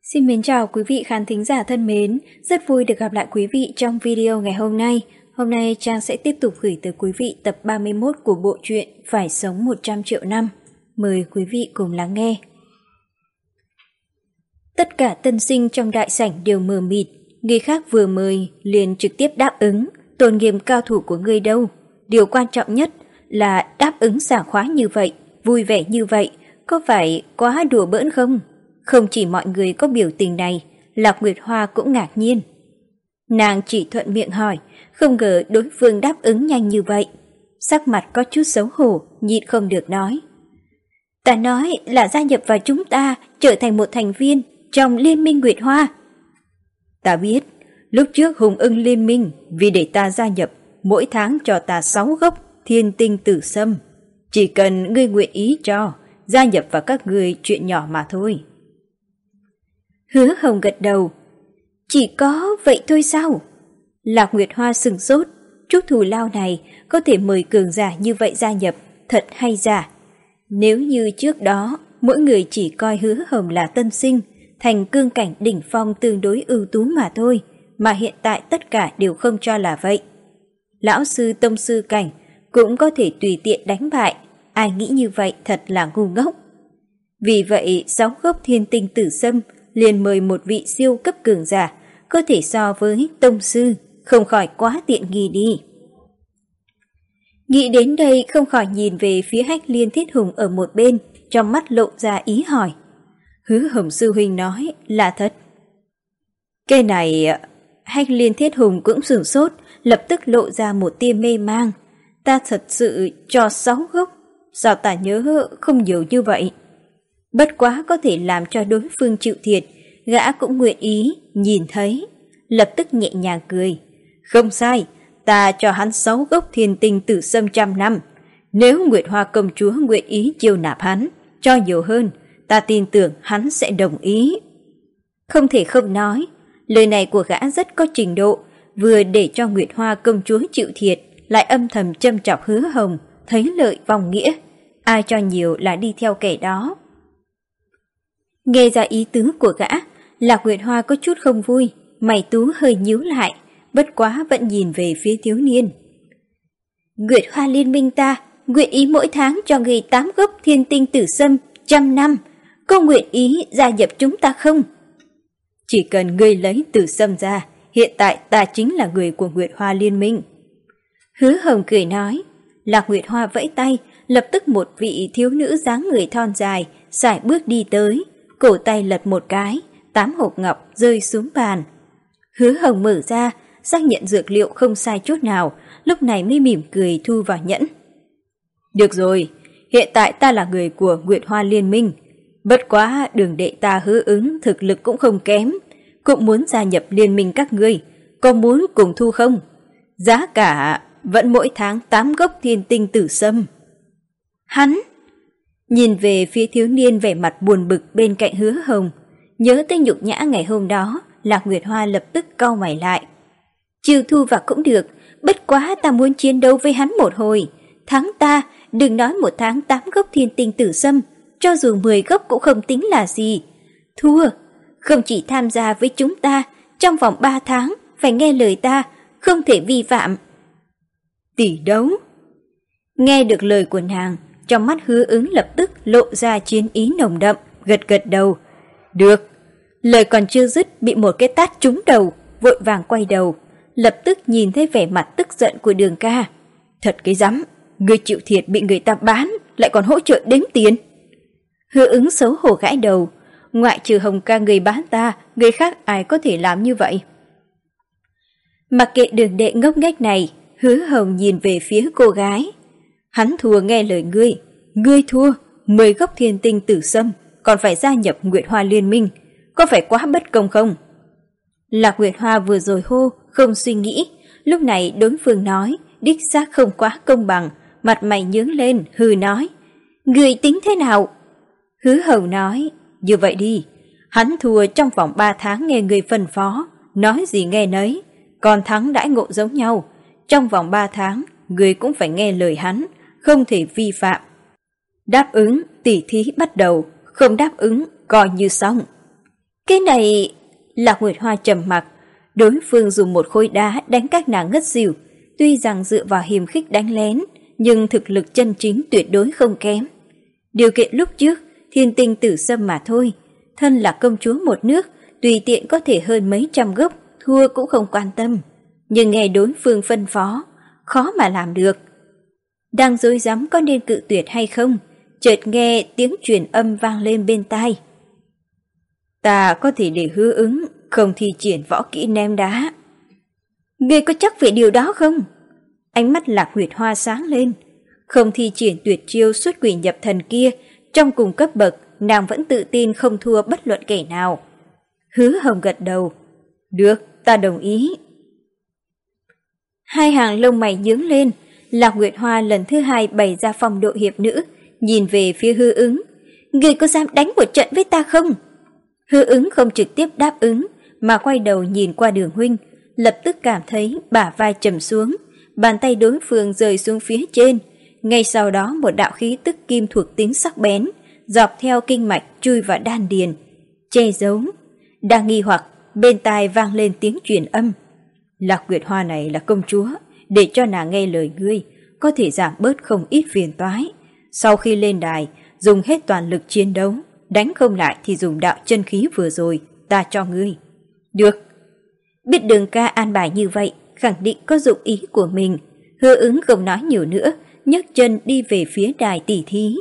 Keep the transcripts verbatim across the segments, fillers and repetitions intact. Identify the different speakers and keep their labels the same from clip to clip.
Speaker 1: Xin mến chào quý vị khán thính giả thân mến, rất vui được gặp lại quý vị trong video ngày hôm nay. Hôm nay Trang sẽ tiếp tục gửi tới quý vị tập ba mươi mốt của bộ truyện Phải sống một trăm triệu năm. Mời quý vị cùng lắng nghe. Tất cả tân sinh trong đại sảnh đều mờ mịt, người khác vừa mời liền trực tiếp đáp ứng, tôn nghiêm cao thủ của ngươi đâu. Điều quan trọng nhất là đáp ứng sảng khoái như vậy, vui vẻ như vậy, có phải quá đùa bỡn không? Không chỉ mọi người có biểu tình này, Lạc Nguyệt Hoa cũng ngạc nhiên. Nàng chỉ thuận miệng hỏi, không ngờ đối phương đáp ứng nhanh như vậy. Sắc mặt có chút xấu hổ, nhịn không được nói. Ta nói là gia nhập vào chúng ta, trở thành một thành viên trong Liên minh Nguyệt Hoa. Ta biết, lúc trước Hùng Ưng Liên minh vì để ta gia nhập, mỗi tháng cho ta sáu gốc thiên tinh tử sâm. Chỉ cần ngươi nguyện ý cho, gia nhập vào các ngươi chuyện nhỏ mà thôi. Hứa Hồng gật đầu. Chỉ có vậy thôi sao? Lạc Nguyệt Hoa sừng sốt, chút thù lao này có thể mời cường giả như vậy gia nhập, thật hay giả? Nếu như trước đó mỗi người chỉ coi Hứa Hồng là tân sinh, thành cương cảnh đỉnh phong tương đối ưu tú mà thôi, mà hiện tại tất cả đều không cho là vậy. Lão sư tông sư cảnh cũng có thể tùy tiện đánh bại, ai nghĩ như vậy thật là ngu ngốc. Vì vậy sáu gốc thiên tinh tử sâm liền mời một vị siêu cấp cường giả, có thể so với tông sư, không khỏi quá tiện nghi đi. Nghĩ đến đây không khỏi nhìn về phía Hách Liên Thiết Hùng ở một bên, trong mắt lộ ra ý hỏi. Hứa Hồng sư huynh nói là thật. Cái này... Hách Liên Thiết Hùng cũng sửng sốt, lập tức lộ ra một tia mê mang. Ta thật sự cho sáu gốc, sao ta nhớ không nhiều như vậy? Bất quá có thể làm cho đối phương chịu thiệt, gã cũng nguyện ý, nhìn thấy. Lập tức nhẹ nhàng cười. Không sai, ta cho hắn sáu gốc thiên tinh tử sâm trăm năm. Nếu Nguyệt Hoa công chúa nguyện ý chiêu nạp hắn, cho nhiều hơn, ta tin tưởng hắn sẽ đồng ý. Không thể không nói, lời này của gã rất có trình độ, vừa để cho Nguyệt Hoa công chúa chịu thiệt, lại âm thầm châm chọc Hứa Hồng, thấy lợi vòng nghĩa. Ai cho nhiều là đi theo kẻ đó. Nghe ra ý tứ của gã, Lạc Nguyệt Hoa có chút không vui, mày tú hơi nhíu lại, bất quá vẫn nhìn về phía thiếu niên. Nguyệt Hoa liên minh ta, nguyện ý mỗi tháng cho người tám gốc thiên tinh tử sâm, trăm năm, có nguyện ý gia nhập chúng ta không? Chỉ cần ngươi lấy tử sâm ra, hiện tại ta chính là người của Nguyệt Hoa liên minh. Hứa Hồng cười nói. Lạc Nguyệt Hoa vẫy tay, lập tức một vị thiếu nữ dáng người thon dài, sải bước đi tới, cổ tay lật một cái, tám hộp ngọc rơi xuống bàn. Hứa Hồng mở ra, xác nhận dược liệu không sai chút nào, lúc này mới mỉm cười thu vào nhẫn. Được rồi, hiện tại ta là người của Nguyệt Hoa liên minh, bất quá đường đệ ta Hứa Ứng thực lực cũng không kém, cũng muốn gia nhập liên minh các ngươi, có muốn cùng thu không? Giá cả vẫn mỗi tháng tám gốc thiên tinh tử sâm. Hắn nhìn về phía thiếu niên vẻ mặt buồn bực bên cạnh Hứa Hồng, nhớ tới nhục nhã ngày hôm đó, Lạc Nguyệt Hoa lập tức cau mày lại. Chịu thu vào cũng được, bất quá ta muốn chiến đấu với hắn một hồi. Thắng ta, đừng nói một tháng tám gốc thiên tinh tử sâm, cho dù mười gốc cũng không tính là gì. Thua, không chỉ tham gia với chúng ta, trong vòng ba tháng phải nghe lời ta, không thể vi phạm. Tỷ đấu. Nghe được lời của nàng, trong mắt Hứa Ứng lập tức lộ ra chiến ý nồng đậm, gật gật đầu. Được. Lời còn chưa dứt bị một cái tát trúng đầu, vội vàng quay đầu, lập tức nhìn thấy vẻ mặt tức giận của Đường ca. Thật cái rắm, người chịu thiệt bị người ta bán, lại còn hỗ trợ đếm tiền. Hứa Ứng xấu hổ gãi đầu, ngoại trừ Hồng ca người bán ta, người khác ai có thể làm như vậy? Mặc kệ Đường đệ ngốc nghếch này, Hứa Hồng nhìn về phía cô gái. Hắn thua nghe lời ngươi, ngươi thua, mười gốc thiên tinh tử sâm, còn phải gia nhập Nguyệt Hoa liên minh, có phải quá bất công không? Lạc Nguyệt Hoa vừa rồi hô, không suy nghĩ, lúc này đối phương nói, đích xác không quá công bằng, mặt mày nhướng lên, hừ nói. Ngươi tính thế nào? Hứa Hồng nói, như vậy đi, hắn thua trong vòng ba tháng nghe người phân phó, nói gì nghe nấy, còn thắng đãi ngộ giống nhau, trong vòng ba tháng, người cũng phải nghe lời hắn, không thể vi phạm. Đáp ứng, tỉ thí bắt đầu, không đáp ứng, coi như xong. Cái này... Lạc Nguyệt Hoa trầm mặc, đối phương dùng một khối đá đánh các nàng ngất xỉu, tuy rằng dựa vào hiềm khích đánh lén, nhưng thực lực chân chính tuyệt đối không kém. Điều kiện lúc trước, thiên tinh tử xâm mà thôi, thân là công chúa một nước, tùy tiện có thể hơn mấy trăm gốc, thua cũng không quan tâm. Nhưng nghe đối phương phân phó, khó mà làm được. Đang rối rắm có nên cự tuyệt hay không, chợt nghe tiếng truyền âm vang lên bên tai. Ta có thể để hứa ứng, không thi triển võ kỹ ném đá. Ngươi có chắc về điều đó không? Ánh mắt Lạc Nguyệt Hoa sáng lên. Không thi triển tuyệt chiêu xuất quỷ nhập thần kia, trong cùng cấp bậc, nàng vẫn tự tin không thua bất luận kẻ nào. Hứa Hồng gật đầu. Được, ta đồng ý. Hai hàng lông mày nhướng lên, Lạc Nguyệt Hoa lần thứ hai bày ra phong độ hiệp nữ, nhìn về phía Hứa Ứng. Ngươi có dám đánh một trận với ta không? Hứa Ứng không trực tiếp đáp ứng, mà quay đầu nhìn qua Đường huynh, lập tức cảm thấy bả vai trầm xuống, bàn tay đối phương rơi xuống phía trên. Ngay sau đó một đạo khí tức kim thuộc tính sắc bén, dọc theo kinh mạch chui vào đan điền, che giấu. Đang nghi hoặc, bên tai vang lên tiếng truyền âm. Lạc Nguyệt Hoa này là công chúa, để cho nàng nghe lời ngươi, có thể giảm bớt không ít phiền toái. Sau khi lên đài, dùng hết toàn lực chiến đấu, đánh không lại thì dùng đạo chân khí vừa rồi, ta cho ngươi. Được. Biết Đường ca an bài như vậy, khẳng định có dụng ý của mình. Hứa Ứng không nói nhiều nữa, nhấc chân đi về phía đài tỉ thí.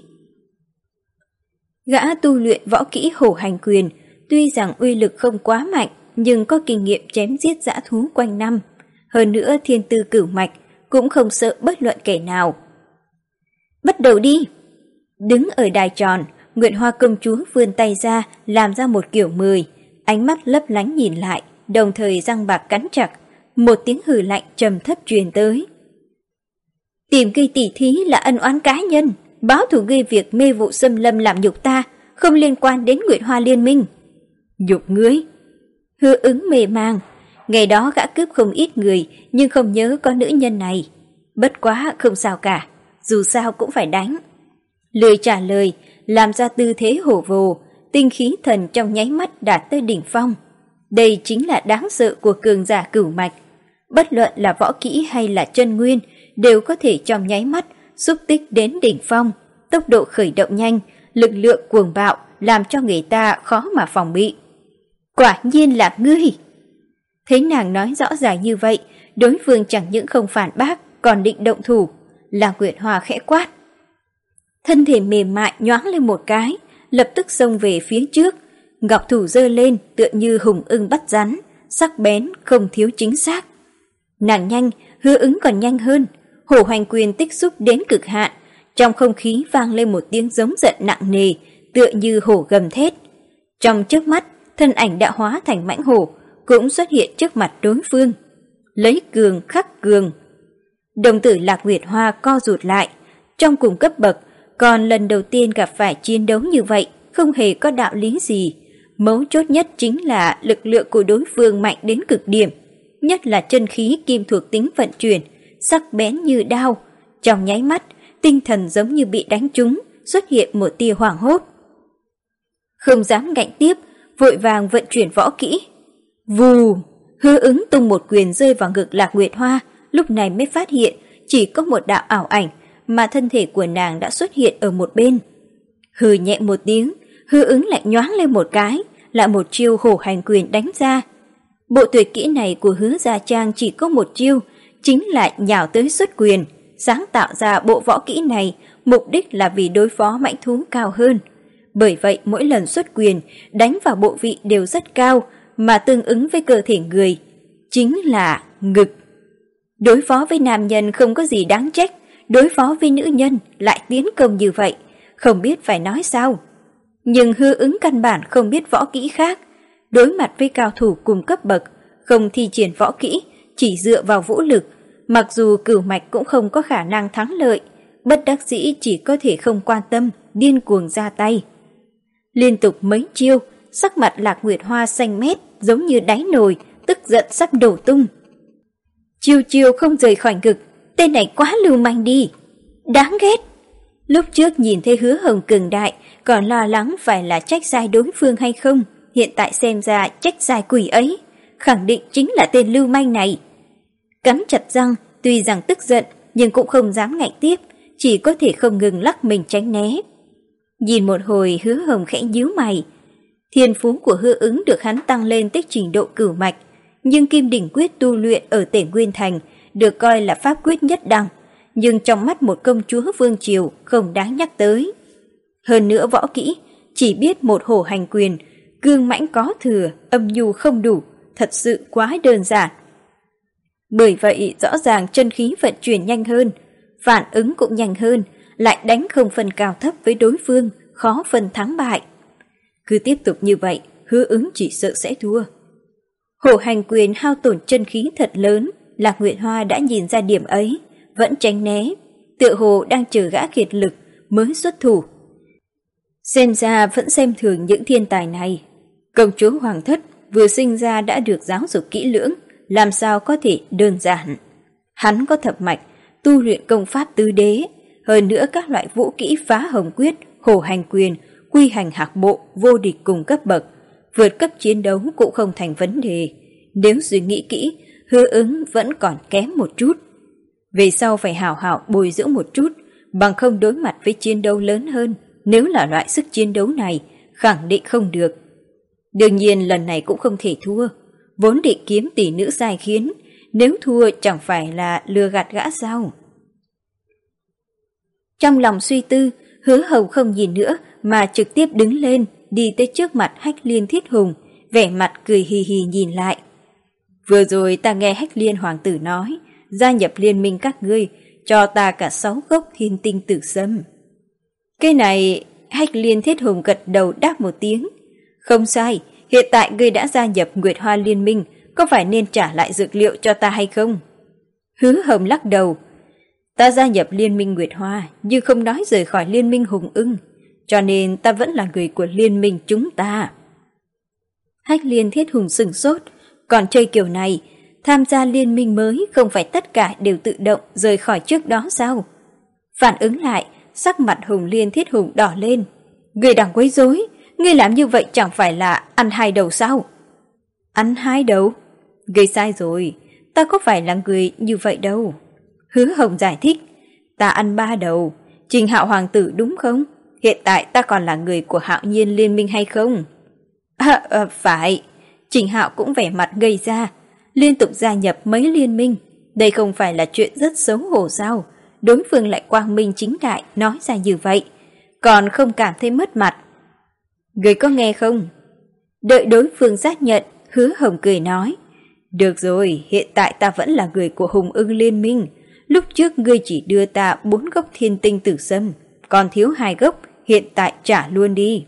Speaker 1: Gã tu luyện võ kỹ Hổ Hành Quyền, tuy rằng uy lực không quá mạnh, nhưng có kinh nghiệm chém giết dã thú quanh năm. Hơn nữa thiên tư cửu mạch, cũng không sợ bất luận kẻ nào. Bắt đầu đi! Đứng ở đài tròn, Nguyệt Hoa công chúa vươn tay ra, làm ra một kiểu mười, ánh mắt lấp lánh nhìn lại, đồng thời răng bạc cắn chặt, một tiếng hừ lạnh trầm thấp truyền tới. Tìm gây tỉ thí là ân oán cá nhân, báo thù gây việc mê vụ xâm lâm làm nhục ta, không liên quan đến Nguyệt Hoa liên minh. Nhục ngươi? Hứa Ứng mê mang, ngày đó gã cướp không ít người, nhưng không nhớ có nữ nhân này. Bất quá không sao cả, dù sao cũng phải đánh. Lười trả lời, làm ra tư thế hổ vồ, tinh khí thần trong nháy mắt đạt tới đỉnh phong. Đây chính là đáng sợ của cường giả cửu mạch. Bất luận là võ kỹ hay là chân nguyên, đều có thể trong nháy mắt xúc tích đến đỉnh phong. Tốc độ khởi động nhanh, lực lượng cuồng bạo làm cho người ta khó mà phòng bị. Quả nhiên là ngươi! Thấy nàng nói rõ ràng như vậy, đối phương chẳng những không phản bác, còn định động thủ. Lạc Nguyệt Hoa khẽ quát. Thân thể mềm mại nhoáng lên một cái, lập tức xông về phía trước. Ngọc thủ giơ lên tựa như hùng ưng bắt rắn, sắc bén không thiếu chính xác. Nàng nhanh, Hứa Ứng còn nhanh hơn. Hổ Hành Quyền tích xúc đến cực hạn, trong không khí vang lên một tiếng giống giận nặng nề, tựa như hổ gầm thét. Trong chớp mắt, thân ảnh đã hóa thành mãnh hổ, cũng xuất hiện trước mặt đối phương. Lấy cường khắc cường. Đồng tử Lạc Nguyệt Hoa co rụt lại, trong cùng cấp bậc, còn lần đầu tiên gặp phải chiến đấu như vậy, không hề có đạo lý gì. Mấu chốt nhất chính là lực lượng của đối phương mạnh đến cực điểm, nhất là chân khí kim thuộc tính vận chuyển, sắc bén như đao. Trong nháy mắt, tinh thần giống như bị đánh trúng, xuất hiện một tia hoảng hốt. Không dám ngạnh tiếp, vội vàng vận chuyển võ kỹ. Vù! Hứa Ứng tung một quyền rơi vào ngực Lạc Nguyệt Hoa, lúc này mới phát hiện chỉ có một đạo ảo ảnh, mà thân thể của nàng đã xuất hiện ở một bên. Hừ nhẹ một tiếng, Hứa Ứng lại nhoáng lên một cái, lại một chiêu Hổ Hành Quyền đánh ra. Bộ tuyệt kỹ này của Hứa Gia Trang chỉ có một chiêu, chính là nhào tới xuất quyền. Sáng tạo ra bộ võ kỹ này, mục đích là vì đối phó mãnh thú cao hơn. Bởi vậy mỗi lần xuất quyền, đánh vào bộ vị đều rất cao, mà tương ứng với cơ thể người, chính là ngực. Đối phó với nam nhân không có gì đáng trách, đối phó với nữ nhân lại tiến công như vậy, không biết phải nói sao. Nhưng Hứa Ứng căn bản không biết võ kỹ khác, đối mặt với cao thủ cùng cấp bậc, không thi triển võ kỹ, chỉ dựa vào vũ lực, mặc dù cửu mạch cũng không có khả năng thắng lợi, bất đắc dĩ chỉ có thể không quan tâm, điên cuồng ra tay. Liên tục mấy chiêu, sắc mặt Lạc Nguyệt Hoa xanh mét, giống như đáy nồi, tức giận sắp đổ tung. Chiêu chiêu không rời khỏi ngực, tên này quá lưu manh đi, đáng ghét. Lúc trước nhìn thấy Hứa Hồng cường đại, còn lo lắng phải là trách sai đối phương hay không, hiện tại xem ra trách sai quỷ ấy, khẳng định chính là tên lưu manh này. Cắn chặt răng, tuy rằng tức giận nhưng cũng không dám ngạnh tiếp, chỉ có thể không ngừng lắc mình tránh né. Nhìn một hồi, Hứa Hồng khẽ nhíu mày. Thiên phú của Hứa Ứng được hắn tăng lên tới trình độ cửu mạch, nhưng Kim Đỉnh Quyết tu luyện ở Tể Nguyên Thành được coi là pháp quyết nhất đẳng, nhưng trong mắt một công chúa vương triều không đáng nhắc tới. Hơn nữa võ kỹ, chỉ biết một hổ hành quyền, cương mãnh có thừa, âm nhu không đủ, thật sự quá đơn giản. Bởi vậy rõ ràng chân khí vận chuyển nhanh hơn, phản ứng cũng nhanh hơn, lại đánh không phân cao thấp với đối phương, khó phân thắng bại. Cứ tiếp tục như vậy, Hứa Ứng chỉ sợ sẽ thua. Hổ hành quyền hao tổn chân khí thật lớn, Lạc Nguyệt Hoa đã nhìn ra điểm ấy, vẫn tránh né, tựa hồ đang chờ gã kiệt lực mới xuất thủ. Xem ra vẫn xem thường những thiên tài này. Công chúa Hoàng Thất vừa sinh ra đã được giáo dục kỹ lưỡng, làm sao có thể đơn giản. Hắn có thập mạch, tu luyện công pháp tứ đế, hơn nữa các loại vũ kỹ phá hồng quyết, hổ hành quyền, quy hành hạc bộ, vô địch cùng cấp bậc, vượt cấp chiến đấu cũng không thành vấn đề. Nếu suy nghĩ kỹ, Hứa Ứng vẫn còn kém một chút. Về sau phải hảo hảo bồi dưỡng một chút, bằng không đối mặt với chiến đấu lớn hơn, nếu là loại sức chiến đấu này, khẳng định không được. Đương nhiên lần này cũng không thể thua, vốn định kiếm tỷ nữ sai khiến, nếu thua chẳng phải là lừa gạt gã sao. Trong lòng suy tư, Hứa Hồng không nhìn nữa mà trực tiếp đứng lên, đi tới trước mặt Hách Liên Thiết Hùng, vẻ mặt cười hì hì nhìn lại. Vừa rồi ta nghe Hách Liên Hoàng tử nói, gia nhập liên minh các ngươi, cho ta cả sáu gốc thiên tinh tử sâm. Cái này, Hách Liên Thiết Hùng gật đầu đáp một tiếng. Không sai, hiện tại ngươi đã gia nhập Nguyệt Hoa liên minh, có phải nên trả lại dược liệu cho ta hay không? Hứa Hồng lắc đầu. Ta gia nhập liên minh Nguyệt Hoa, nhưng không nói rời khỏi liên minh Hùng Ưng, cho nên ta vẫn là người của liên minh chúng ta. Hách Liên Thiết Hùng sửng sốt, còn chơi kiểu này, tham gia liên minh mới không phải tất cả đều tự động rời khỏi trước đó sao? Phản ứng lại, sắc mặt Hùng Liên Thiết Hùng đỏ lên. Ngươi đang quấy rối, ngươi làm như vậy chẳng phải là ăn hai đầu sao? Ăn hai đầu? Ngươi sai rồi, ta có phải là người như vậy đâu. Hứa Hồng giải thích, ta ăn ba đầu. Trình Hạo Hoàng tử đúng không? Hiện tại ta còn là người của Hạo Nhiên liên minh hay không? À, à, phải. Trình Hạo cũng vẻ mặt ngây ra, liên tục gia nhập mấy liên minh. Đây không phải là chuyện rất xấu hổ sao? Đối phương lại quang minh chính đại nói ra như vậy, còn không cảm thấy mất mặt. Người có nghe không? Đợi đối phương xác nhận, Hứa Hồng cười nói. Được rồi, hiện tại ta vẫn là người của Hùng Ưng liên minh. Lúc trước ngươi chỉ đưa ta bốn gốc thiên tinh tử sâm, còn thiếu hai gốc, hiện tại trả luôn đi.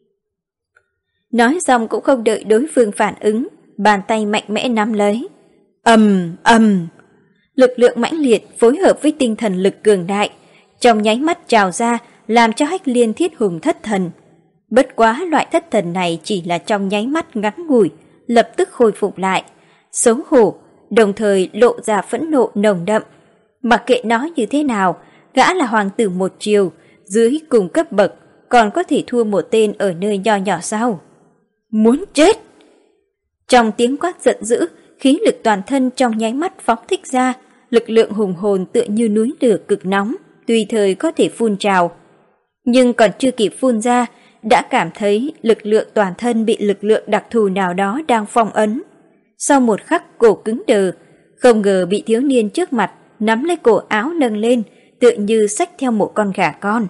Speaker 1: Nói xong cũng không đợi đối phương phản ứng, bàn tay mạnh mẽ nắm lấy. Ầm ầm, lực lượng mãnh liệt phối hợp với tinh thần lực cường đại, trong nháy mắt trào ra, làm cho Hách Liên Thiết Hùng thất thần. Bất quá loại thất thần này chỉ là trong nháy mắt ngắn ngủi, lập tức khôi phục lại, xấu hổ, đồng thời lộ ra phẫn nộ nồng đậm. Mặc kệ nói như thế nào, gã là hoàng tử một triều, dưới cùng cấp bậc, còn có thể thua một tên ở nơi nho nhỏ sao? Muốn chết! Trong tiếng quát giận dữ, khí lực toàn thân trong nháy mắt phóng thích ra, lực lượng hùng hồn tựa như núi lửa cực nóng, tùy thời có thể phun trào. Nhưng còn chưa kịp phun ra, đã cảm thấy lực lượng toàn thân bị lực lượng đặc thù nào đó đang phong ấn. Sau một khắc cổ cứng đờ, không ngờ bị thiếu niên trước mặt nắm lấy cổ áo nâng lên, tựa như xách theo một con gà con.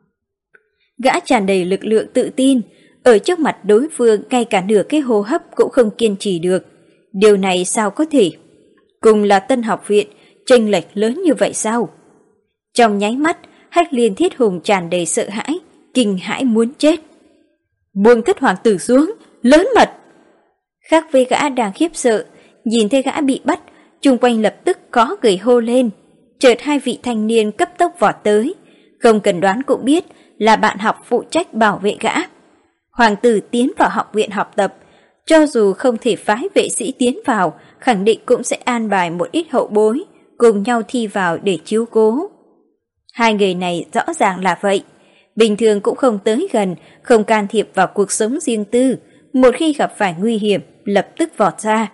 Speaker 1: Gã tràn đầy lực lượng tự tin, ở trước mặt đối phương ngay cả nửa cái hô hấp cũng không kiên trì được. Điều này sao có thể? Cùng là Tân Học Viện, chênh lệch lớn như vậy sao? Trong nháy mắt, Hách Liên Thiết Hùng tràn đầy sợ hãi, kinh hãi muốn chết. Buông Thất Hoàng tử xuống, lớn mật! Khác với gã đang khiếp sợ, nhìn thấy gã bị bắt, chung quanh lập tức có người hô lên. Chợt hai vị thanh niên cấp tốc vọt tới, không cần đoán cũng biết là bạn học phụ trách bảo vệ gã. Hoàng tử tiến vào học viện học tập, cho dù không thể phái vệ sĩ tiến vào, khẳng định cũng sẽ an bài một ít hậu bối, cùng nhau thi vào để chiếu cố. Hai người này rõ ràng là vậy, bình thường cũng không tới gần, không can thiệp vào cuộc sống riêng tư, một khi gặp phải nguy hiểm lập tức vọt ra.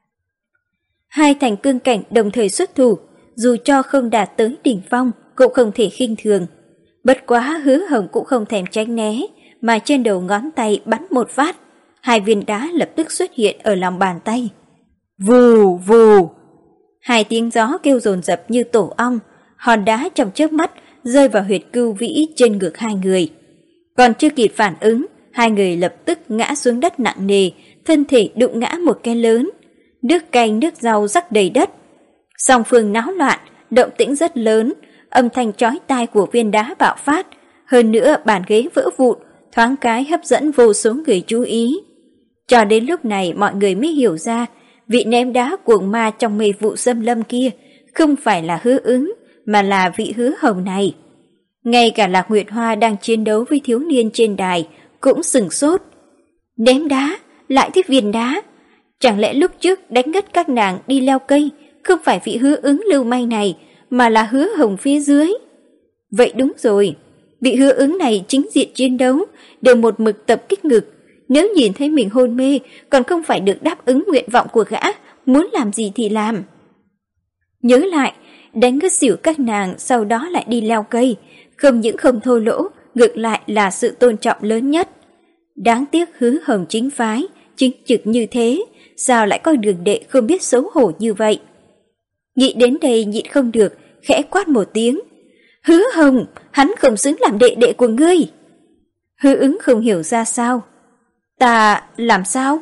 Speaker 1: Hai thành cương cảnh đồng thời xuất thủ, dù cho không đạt tới đỉnh phong cũng không thể khinh thường. Bất quá Hứa Hồng cũng không thèm tránh né, mà trên đầu ngón tay bắn một phát, hai viên đá lập tức xuất hiện ở lòng bàn tay. Vù vù, hai tiếng gió kêu dồn dập như tổ ong, hòn đá trong chớp mắt rơi vào huyệt cưu vĩ trên ngực hai người. Còn chưa kịp phản ứng, hai người lập tức ngã xuống đất nặng nề, thân thể đụng ngã một cái lớn. Nước canh nước rau rắc đầy đất. Song phương náo loạn, động tĩnh rất lớn, âm thanh chói tai của viên đá bạo phát, hơn nữa bàn ghế vỡ vụn, thoáng cái hấp dẫn vô số người chú ý. Cho đến lúc này mọi người mới hiểu ra, vị ném đá cuồng ma trong mê vụ xâm lâm kia không phải là Hứa Ứng, mà là vị Hứa Hồng này. Ngay cả Lạc Nguyệt Hoa đang chiến đấu với thiếu niên trên đài cũng sửng sốt. Ném đá, lại thích viên đá. Chẳng lẽ lúc trước đánh ngất các nàng đi leo cây không phải vị Hứa Ứng lưu manh này, mà là Hứa Hồng phía dưới? Vậy đúng rồi, vị Hứa Ứng này chính diện chiến đấu, đều một mực tập kích ngực. Nếu nhìn thấy mình hôn mê, còn không phải được đáp ứng nguyện vọng của gã, muốn làm gì thì làm. Nhớ lại, đánh ngất xỉu các nàng, sau đó lại đi leo cây, không những không thô lỗ, ngược lại là sự tôn trọng lớn nhất. Đáng tiếc Hứa Hồng chính phái, chính trực như thế, sao lại có đường đệ không biết xấu hổ như vậy? Nghĩ đến đây nhịn không được, khẽ quát một tiếng. Hứa Hồng, hắn không xứng làm đệ đệ của ngươi. Hứa Ứng không hiểu ra sao. Ta làm sao?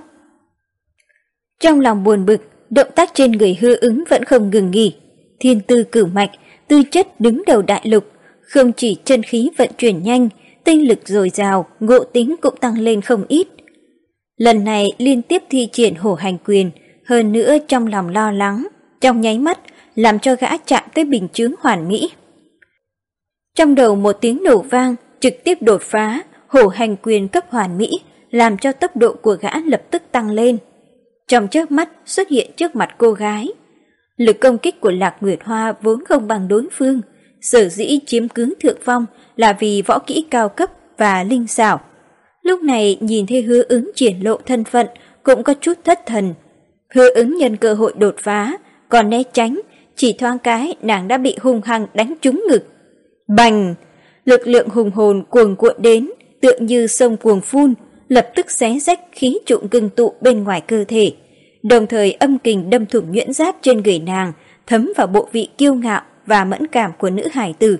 Speaker 1: Trong lòng buồn bực, động tác trên người Hứa Ứng vẫn không ngừng nghỉ. Thiên tư cửu mạch, tư chất đứng đầu đại lục, không chỉ chân khí vận chuyển nhanh, tinh lực dồi dào, ngộ tính cũng tăng lên không ít. Lần này liên tiếp thi triển hổ hành quyền, hơn nữa trong lòng lo lắng, trong nháy mắt làm cho gã chạm tới bình chướng hoàn mỹ. Trong đầu một tiếng nổ vang, trực tiếp đột phá, hổ hành quyền cấp hoàn mỹ, làm cho tốc độ của gã lập tức tăng lên. Trong chớp mắt xuất hiện trước mặt cô gái. Lực công kích của Lạc Nguyệt Hoa vốn không bằng đối phương, sở dĩ chiếm cứ thượng phong là vì võ kỹ cao cấp và linh xảo. Lúc này nhìn thấy Hứa Ứng triển lộ thân phận cũng có chút thất thần. Hứa Ứng nhân cơ hội đột phá, còn né tránh, chỉ thoáng cái nàng đã bị hung hăng đánh trúng ngực. Bành! Lực lượng hùng hồn cuồn cuộn đến, tựa như sông cuồng phun, lập tức xé rách khí trụ ngưng tụ bên ngoài cơ thể. Đồng thời âm kình đâm thủng nhuyễn giáp trên người nàng, thấm vào bộ vị kiêu ngạo và mẫn cảm của nữ hài tử.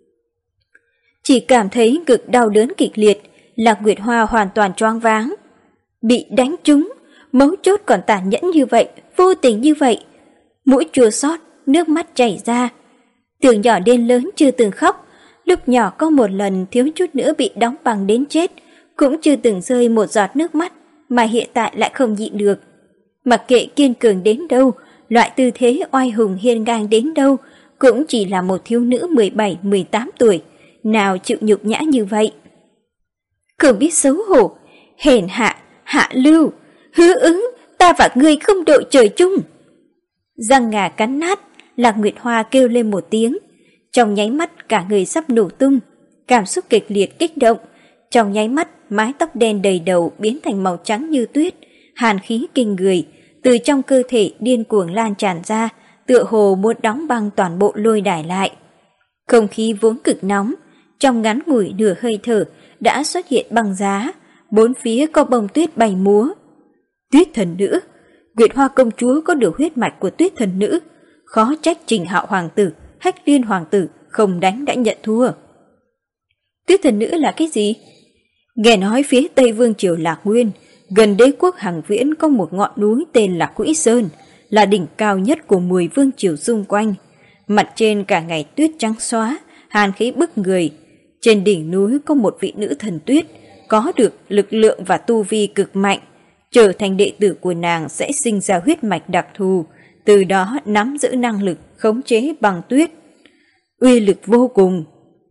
Speaker 1: Chỉ cảm thấy ngực đau đớn kịch liệt, Lạc Nguyệt Hoa hoàn toàn choáng váng. Bị đánh trúng, mấu chốt còn tàn nhẫn như vậy, vô tình như vậy. Mũi chua xót, nước mắt chảy ra. Từ nhỏ đến lớn chưa từng khóc, lúc nhỏ có một lần thiếu chút nữa bị đóng băng đến chết, cũng chưa từng rơi một giọt nước mắt, mà hiện tại lại không nhịn được. Mặc kệ kiên cường đến đâu, loại tư thế oai hùng hiên ngang đến đâu, cũng chỉ là một thiếu nữ mười bảy mười tám tuổi, nào chịu nhục nhã như vậy. Không biết xấu hổ, hèn hạ, hạ lưu, Hứa Ứng, ta và ngươi không đội trời chung. Răng ngà cắn nát, Lạc Nguyệt Hoa kêu lên một tiếng, trong nháy mắt cả người sắp nổ tung, cảm xúc kịch liệt kích động, trong nháy mắt mái tóc đen đầy đầu biến thành màu trắng như tuyết, hàn khí kinh người, từ trong cơ thể điên cuồng lan tràn ra, tựa hồ muốn đóng băng toàn bộ lôi đài lại. Không khí vốn cực nóng, trong ngắn ngủi nửa hơi thở đã xuất hiện băng giá, bốn phía có bông tuyết bay múa. Tuyết thần nữ, Nguyệt Hoa công chúa có được huyết mạch của tuyết thần nữ, khó trách Trình Hạo hoàng tử, Hách Liên hoàng tử không đánh đã nhận thua. Tuyết thần nữ là cái gì? Nghe nói phía Tây Vương triều Lạc Nguyên, gần đế quốc Hằng Viễn có một ngọn núi tên là Quỹ Sơn, là đỉnh cao nhất của mười vương triều xung quanh. Mặt trên cả ngày tuyết trắng xóa, hàn khí bức người. Trên đỉnh núi có một vị nữ thần tuyết, có được lực lượng và tu vi cực mạnh. Trở thành đệ tử của nàng sẽ sinh ra huyết mạch đặc thù, từ đó nắm giữ năng lực khống chế băng tuyết. Uy lực vô cùng.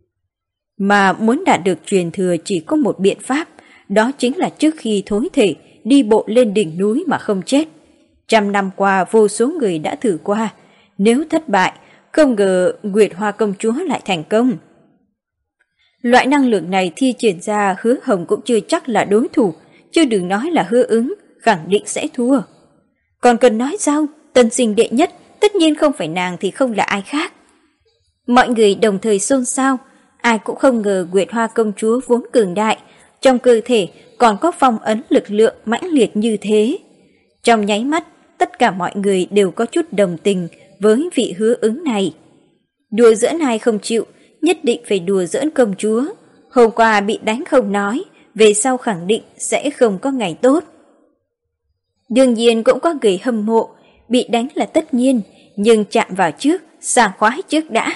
Speaker 1: Mà muốn đạt được truyền thừa chỉ có một biện pháp, đó chính là trước khi thối thể đi bộ lên đỉnh núi mà không chết. Trăm năm qua vô số người đã thử qua, nếu thất bại, không ngờ Nguyệt Hoa công chúa lại thành công. Loại năng lượng này thi triển ra Hứa Hồng cũng chưa chắc là đối thủ, chứ đừng nói là Hứa Ứng, khẳng định sẽ thua. Còn cần nói sao, tân sinh đệ nhất, tất nhiên không phải nàng thì không là ai khác. Mọi người đồng thời xôn xao, ai cũng không ngờ Nguyệt Hoa công chúa vốn cường đại, trong cơ thể còn có phong ấn lực lượng mãnh liệt như thế. Trong nháy mắt, tất cả mọi người đều có chút đồng tình với vị Hứa Ứng này. Đùa giỡn ai không chịu, nhất định phải đùa giỡn công chúa. Hôm qua bị đánh không nói, về sau khẳng định sẽ không có ngày tốt. Đương nhiên cũng có người hâm mộ, bị đánh là tất nhiên, nhưng chạm vào trước, sảng khoái trước đã.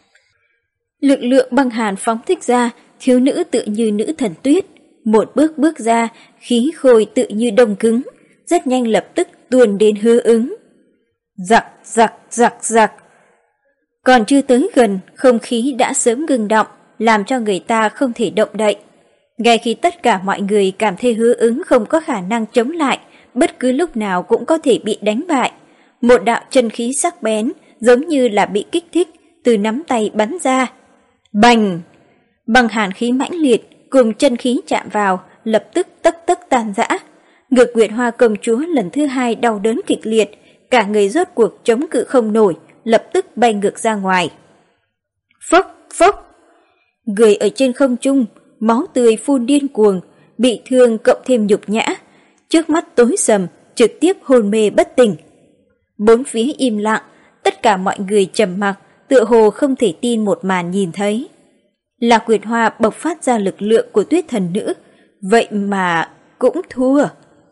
Speaker 1: Lực lượng băng hàn phóng thích ra, thiếu nữ tự như nữ thần tuyết, một bước bước ra, khí khôi tự như đông cứng, rất nhanh lập tức tuôn đến Hứa Ứng. Giặc, giặc, giặc, giặc. Còn chưa tới gần, không khí đã sớm ngừng động, làm cho người ta không thể động đậy. Ngay khi tất cả mọi người cảm thấy Hứa Ứng không có khả năng chống lại, bất cứ lúc nào cũng có thể bị đánh bại, một đạo chân khí sắc bén, giống như là bị kích thích, từ nắm tay bắn ra. Bành! Băng hàn khí mãnh liệt cùng chân khí chạm vào, lập tức tấc tấc tan rã. Ngực Nguyệt Hoa công chúa lần thứ hai đau đớn kịch liệt, cả người rốt cuộc chống cự không nổi, lập tức bay ngược ra ngoài. Phốc, phốc! Người ở trên không trung, máu tươi phun điên cuồng, bị thương cộng thêm nhục nhã, trước mắt tối sầm, trực tiếp hôn mê bất tỉnh. Bốn phía im lặng, tất cả mọi người trầm mặc, tựa hồ không thể tin một màn nhìn thấy. Lạc Nguyệt Hoa bộc phát ra lực lượng của Tuyết thần nữ, vậy mà cũng thua.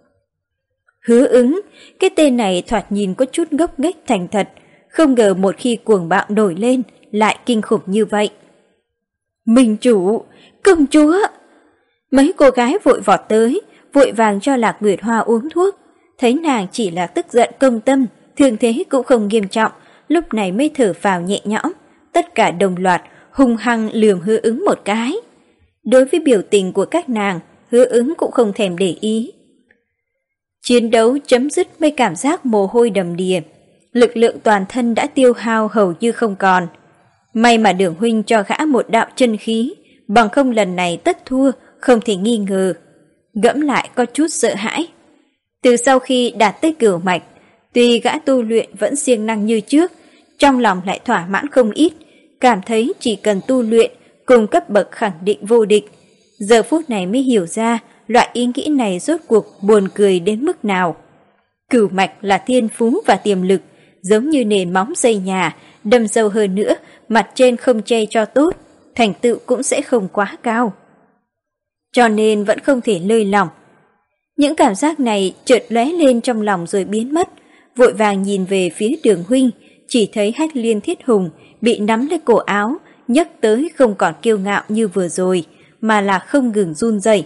Speaker 1: Hứa Ứng, cái tên này thoạt nhìn có chút ngốc nghếch thành thật, không ngờ một khi cuồng bạo nổi lên lại kinh khủng như vậy. Minh chủ, công chúa! Mấy cô gái vội vọt tới, vội vàng cho Lạc Nguyệt Hoa uống thuốc, thấy nàng chỉ là tức giận công tâm, thương thế cũng không nghiêm trọng, lúc này mới thở phào nhẹ nhõm, tất cả đồng loạt hung hăng lườm Hứa Ứng một cái. Đối với biểu tình của các nàng, Hứa Ứng cũng không thèm để ý. Chiến đấu chấm dứt mới cảm giác mồ hôi đầm đìa, lực lượng toàn thân đã tiêu hao hầu như không còn. May mà Đường huynh cho gã một đạo chân khí, bằng không lần này tất thua, không thể nghi ngờ. Gẫm lại có chút sợ hãi. Từ sau khi đạt tới cửu mạch, tuy gã tu luyện vẫn siêng năng như trước, trong lòng lại thỏa mãn không ít, cảm thấy chỉ cần tu luyện, cùng cấp bậc khẳng định vô địch. Giờ phút này mới hiểu ra, loại ý nghĩ này rốt cuộc buồn cười đến mức nào. Cửu mạch là thiên phú và tiềm lực, giống như nền móng xây nhà, đâm sâu hơn nữa, mặt trên không che cho tốt, thành tựu cũng sẽ không quá cao. Cho nên vẫn không thể lơi lỏng. Những cảm giác này chợt lóe lên trong lòng rồi biến mất, vội vàng nhìn về phía Đường huynh, chỉ thấy Hách Liên Thiết Hùng bị nắm lấy cổ áo, nhấc tới không còn kiêu ngạo như vừa rồi, mà là không ngừng run rẩy.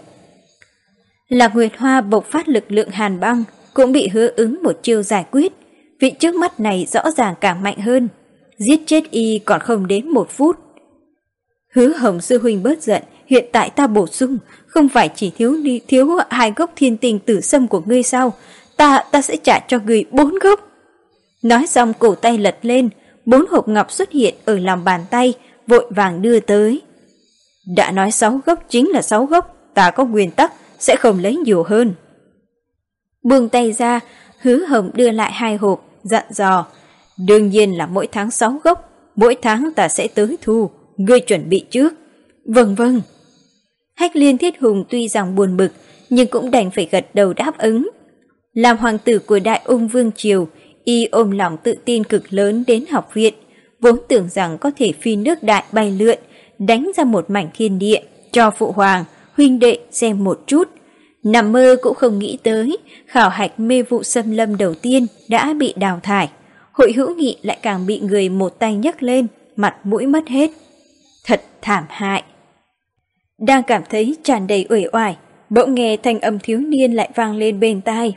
Speaker 1: Lạc Nguyệt Hoa bộc phát lực lượng hàn băng, cũng bị Hứa Ứng một chiêu giải quyết. Vị trước mắt này rõ ràng càng mạnh hơn, giết chết y còn không đến một phút. Hứa Hồng sư huynh bớt giận, hiện tại ta bổ sung, không phải chỉ thiếu đi thiếu hai gốc thiên tình tử sâm của ngươi sao? Ta ta sẽ trả cho ngươi bốn gốc. Nói xong cổ tay lật lên, bốn hộp ngọc xuất hiện ở lòng bàn tay, vội vàng đưa tới. Đã nói sáu gốc chính là sáu gốc, ta có nguyên tắc sẽ không lấy nhiều hơn. Buông tay ra, Hứa Hồng đưa lại hai hộp, dặn dò. Đương nhiên là mỗi tháng sáu gốc, mỗi tháng ta sẽ tới thu, ngươi chuẩn bị trước. Vâng vâng. Hách Liên Thiết Hùng tuy rằng buồn bực, nhưng cũng đành phải gật đầu đáp ứng. Làm hoàng tử của Đại Ung Vương Triều, y ôm lòng tự tin cực lớn đến học viện, vốn tưởng rằng có thể phi nước đại bay lượn, đánh ra một mảnh thiên địa, cho phụ hoàng, huynh đệ xem một chút. Nằm mơ cũng không nghĩ tới, khảo hạch mê vụ xâm lâm đầu tiên đã bị đào thải. Hội hữu nghị lại càng bị người một tay nhấc lên, mặt mũi mất hết. Thật thảm hại. Đang cảm thấy tràn đầy uể oải, bỗng nghe thanh âm thiếu niên lại vang lên bên tai.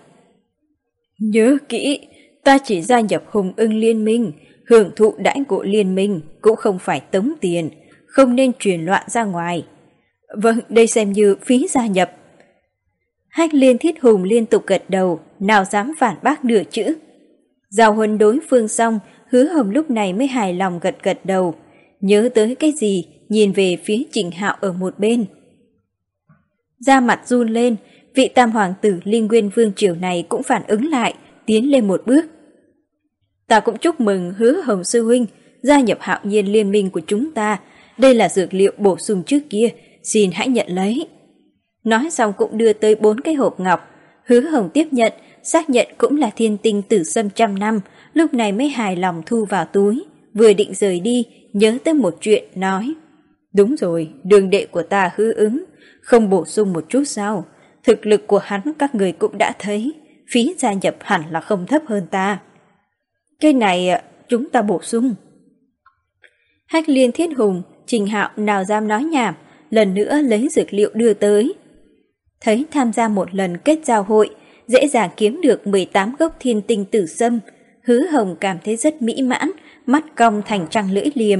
Speaker 1: Nhớ kỹ, ta chỉ gia nhập Hùng Ưng liên minh, hưởng thụ đãi ngộ liên minh, cũng không phải tống tiền, không nên truyền loạn ra ngoài. Vâng, đây xem như phí gia nhập. Hách Liên Thiết Hùng liên tục gật đầu, nào dám phản bác nửa chữ. Giao huấn đối phương xong, Hứa Hồng lúc này mới hài lòng gật gật đầu, nhớ tới cái gì, nhìn về phía Trình Hạo ở một bên. Da mặt run lên, vị tam hoàng tử Linh Nguyên Vương triều này cũng phản ứng lại, tiến lên một bước. Ta cũng chúc mừng Hứa Hồng sư huynh gia nhập Hạo Nhiên liên minh của chúng ta. Đây là dược liệu bổ sung trước kia, xin hãy nhận lấy. Nói xong cũng đưa tới bốn cái hộp ngọc. Hứa Hồng tiếp nhận, xác nhận cũng là thiên tinh tử sâm trăm năm, lúc này mới hài lòng thu vào túi. Vừa định rời đi, nhớ tới một chuyện, nói: đúng rồi, đường đệ của ta Hứa Ứng, không bổ sung một chút sao? Thực lực của hắn các người cũng đã thấy, phí gia nhập hẳn là không thấp hơn ta. Cái này chúng ta bổ sung. Hách Liên Thiết Hùng, Trình Hạo nào dám nói nhảm, lần nữa lấy dược liệu đưa tới. Thấy tham gia một lần kết giao hội, dễ dàng kiếm được mười tám gốc thiên tinh tử sâm, Hứa Hồng cảm thấy rất mỹ mãn, mắt cong thành trăng lưỡi liềm.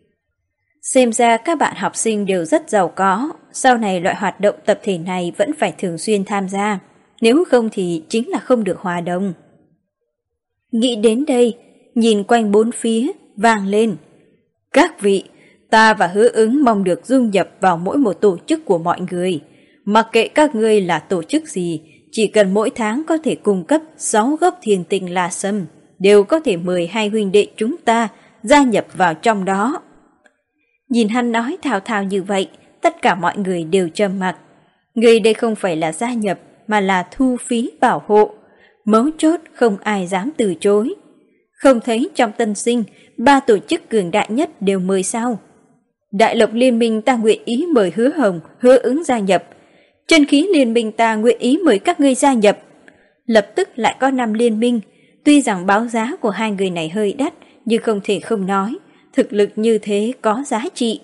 Speaker 1: Xem ra các bạn học sinh đều rất giàu có, sau này loại hoạt động tập thể này vẫn phải thường xuyên tham gia, nếu không thì chính là không được hòa đồng. Nghĩ đến đây, nhìn quanh bốn phía, vang lên: các vị, ta và Hứa Ứng mong được dung nhập vào mỗi một tổ chức của mọi người. Mặc kệ các ngươi là tổ chức gì, chỉ cần mỗi tháng có thể cung cấp sáu gốc thiên tinh la sâm, đều có thể mời hai huynh đệ chúng ta gia nhập vào trong đó. Nhìn hắn nói thao thao như vậy, tất cả mọi người đều trầm mặc. Người đây không phải là gia nhập, mà là thu phí bảo hộ. Mấu chốt không ai dám từ chối. Không thấy trong tân sinh, ba tổ chức cường đại nhất đều mời sao? Đại Lộc Liên minh ta nguyện ý mời Hứa Hồng, Hứa Ứng gia nhập. Chân khí liên minh ta nguyện ý mời các ngươi gia nhập. Lập tức lại có năm liên minh. Tuy rằng báo giá của hai người này hơi đắt, nhưng không thể không nói, thực lực như thế có giá trị.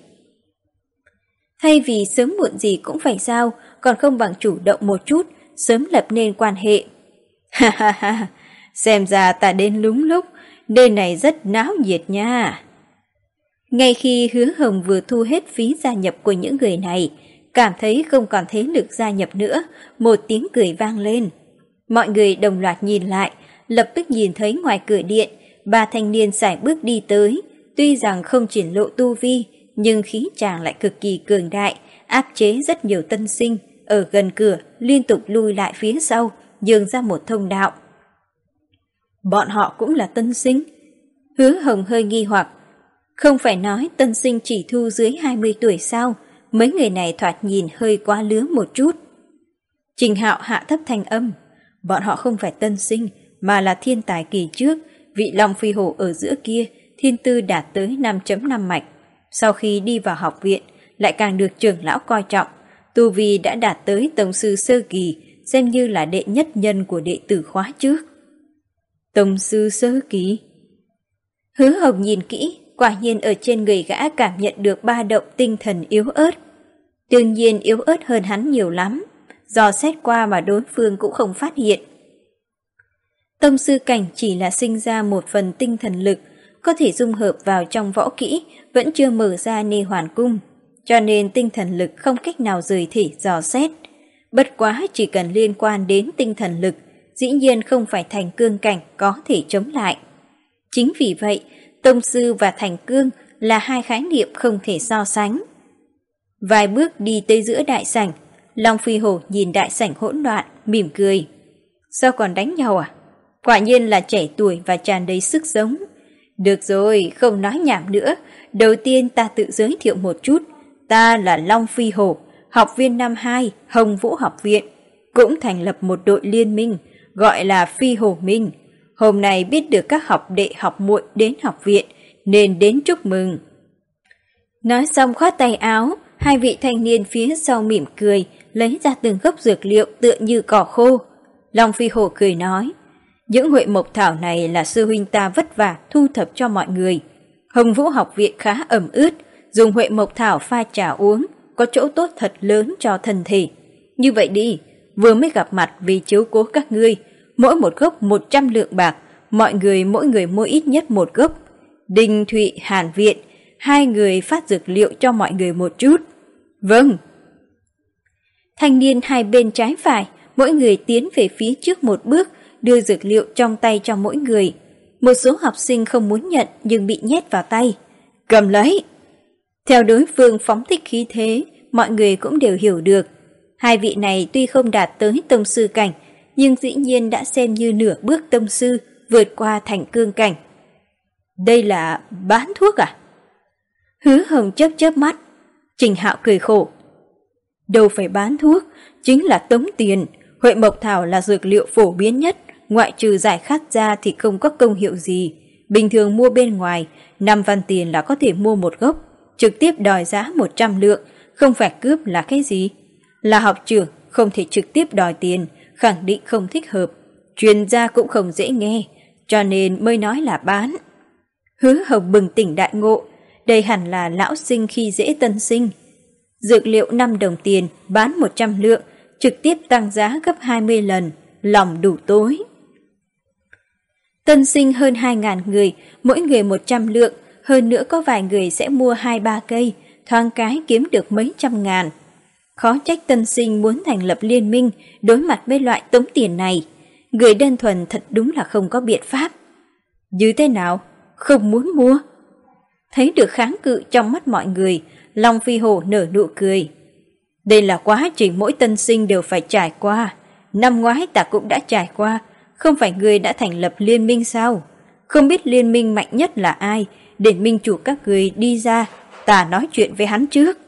Speaker 1: Thay vì sớm muộn gì cũng phải sao, còn không bằng chủ động một chút, sớm lập nên quan hệ. Ha ha ha, xem ra ta đến đúng lúc, nơi này rất náo nhiệt nha. Ngay khi Hứa Hồng vừa thu hết phí gia nhập của những người này, cảm thấy không còn thế lực gia nhập nữa, một tiếng cười vang lên. Mọi người đồng loạt nhìn lại, lập tức nhìn thấy ngoài cửa điện, ba thanh niên sải bước đi tới. Tuy rằng không triển lộ tu vi, nhưng khí chàng lại cực kỳ cường đại, áp chế rất nhiều tân sinh, ở gần cửa liên tục lui lại phía sau, nhường ra một thông đạo. Bọn họ cũng là tân sinh. Hứa Hồng hơi nghi hoặc, không phải nói tân sinh chỉ thu dưới hai mươi tuổi sao? Mấy người này thoạt nhìn hơi quá lứa một chút. Trình Hạo hạ thấp thanh âm, bọn họ không phải tân sinh, mà là thiên tài kỳ trước, vị Long Phi Hổ ở giữa kia, thiên tư đạt tới năm chấm năm mạch. Sau khi đi vào học viện, lại càng được trưởng lão coi trọng, tu vi đã đạt tới tông sư sơ kỳ, xem như là đệ nhất nhân của đệ tử khóa trước. Tông sư sơ kỳ? Hứa Hồng nhìn kỹ, quả nhiên ở trên người gã cảm nhận được ba động tinh thần yếu ớt. Đương nhiên yếu ớt hơn hắn nhiều lắm, dò xét qua mà đối phương cũng không phát hiện. Tông sư cảnh chỉ là sinh ra một phần tinh thần lực, có thể dung hợp vào trong võ kỹ, vẫn chưa mở ra nê hoàn cung, cho nên tinh thần lực không cách nào rời thể dò xét. Bất quá chỉ cần liên quan đến tinh thần lực, dĩ nhiên không phải thành cương cảnh có thể chống lại. Chính vì vậy, tông sư và thành cương là hai khái niệm không thể so sánh. Vài bước đi tới giữa đại sảnh, Long Phi Hổ nhìn đại sảnh hỗn loạn, mỉm cười. Sao còn đánh nhau à? Quả nhiên là trẻ tuổi và tràn đầy sức sống. Được rồi, không nói nhảm nữa. Đầu tiên ta tự giới thiệu một chút. Ta là Long Phi Hổ, học viên năm hai, Hồng Vũ học viện. Cũng thành lập một đội liên minh, gọi là Phi Hổ Minh. Hôm nay biết được các học đệ học muội đến học viện, nên đến chúc mừng. Nói xong khoát tay áo, hai vị thanh niên phía sau mỉm cười, lấy ra từng gốc dược liệu tựa như cỏ khô. Long Phi Hổ cười nói, những huệ mộc thảo này là sư huynh ta vất vả thu thập cho mọi người. Hồng Vũ học viện khá ẩm ướt, dùng huệ mộc thảo pha trà uống, có chỗ tốt thật lớn cho thân thể. Như vậy đi, vừa mới gặp mặt vì chiếu cố các ngươi, mỗi một gốc một trăm lượng bạc, mọi người mỗi người mua ít nhất một gốc. Đinh Thụy, Hàn Viện, hai người phát dược liệu cho mọi người một chút. Vâng. Thanh niên hai bên trái phải, mỗi người tiến về phía trước một bước, đưa dược liệu trong tay cho mỗi người. Một số học sinh không muốn nhận nhưng bị nhét vào tay. Cầm lấy. Theo đối phương phóng thích khí thế, mọi người cũng đều hiểu được. Hai vị này tuy không đạt tới tông sư cảnh, nhưng dĩ nhiên đã xem như nửa bước tông sư, vượt qua thành cương cảnh. Đây là bán thuốc à? Hứa Hồng chớp chớp mắt. Trình Hạo cười khổ. Đâu phải bán thuốc, chính là tống tiền. Huệ mộc thảo là dược liệu phổ biến nhất, ngoại trừ giải khát ra thì không có công hiệu gì. Bình thường mua bên ngoài, năm văn tiền là có thể mua một gốc, trực tiếp đòi giá một trăm lượng, không phải cướp là cái gì? Là học trưởng, không thể trực tiếp đòi tiền, khẳng định không thích hợp. Truyền gia cũng không dễ nghe, cho nên mới nói là bán. Hứa Hồng bừng tỉnh đại ngộ, đây hẳn là lão sinh khi dễ tân sinh. Dược liệu năm đồng tiền, bán một trăm lượng, trực tiếp tăng giá gấp hai mươi lần, lòng đủ tối. Tân sinh hơn hai ngàn người, mỗi người một trăm lượng, hơn nữa có vài người sẽ mua hai ba cây, thoáng cái kiếm được mấy trăm ngàn. Khó trách tân sinh muốn thành lập liên minh đối mặt với loại tống tiền này. Người đơn thuần thật đúng là không có biện pháp. Như thế nào? Không muốn mua? Thấy được kháng cự trong mắt mọi người, Long Phi Hổ nở nụ cười. Đây là quá trình mỗi tân sinh đều phải trải qua. Năm ngoái ta cũng đã trải qua. Không phải người đã thành lập liên minh sao? Không biết liên minh mạnh nhất là ai, để minh chủ các người đi ra, ta nói chuyện với hắn trước.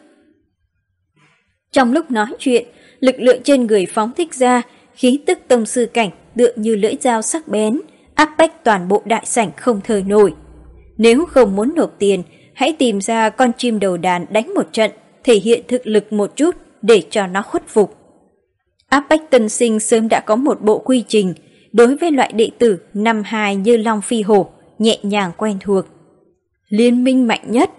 Speaker 1: Trong lúc nói chuyện, lực lượng trên người phóng thích ra, khí tức tông sư cảnh tựa như lưỡi dao sắc bén, áp bách toàn bộ đại sảnh không thở nổi. Nếu không muốn nộp tiền, hãy tìm ra con chim đầu đàn đánh một trận, thể hiện thực lực một chút để cho nó khuất phục. Áp bách tân sinh sớm đã có một bộ quy trình, đối với loại đệ tử năm hai như Long Phi Hổ, nhẹ nhàng quen thuộc. Liên minh mạnh nhất.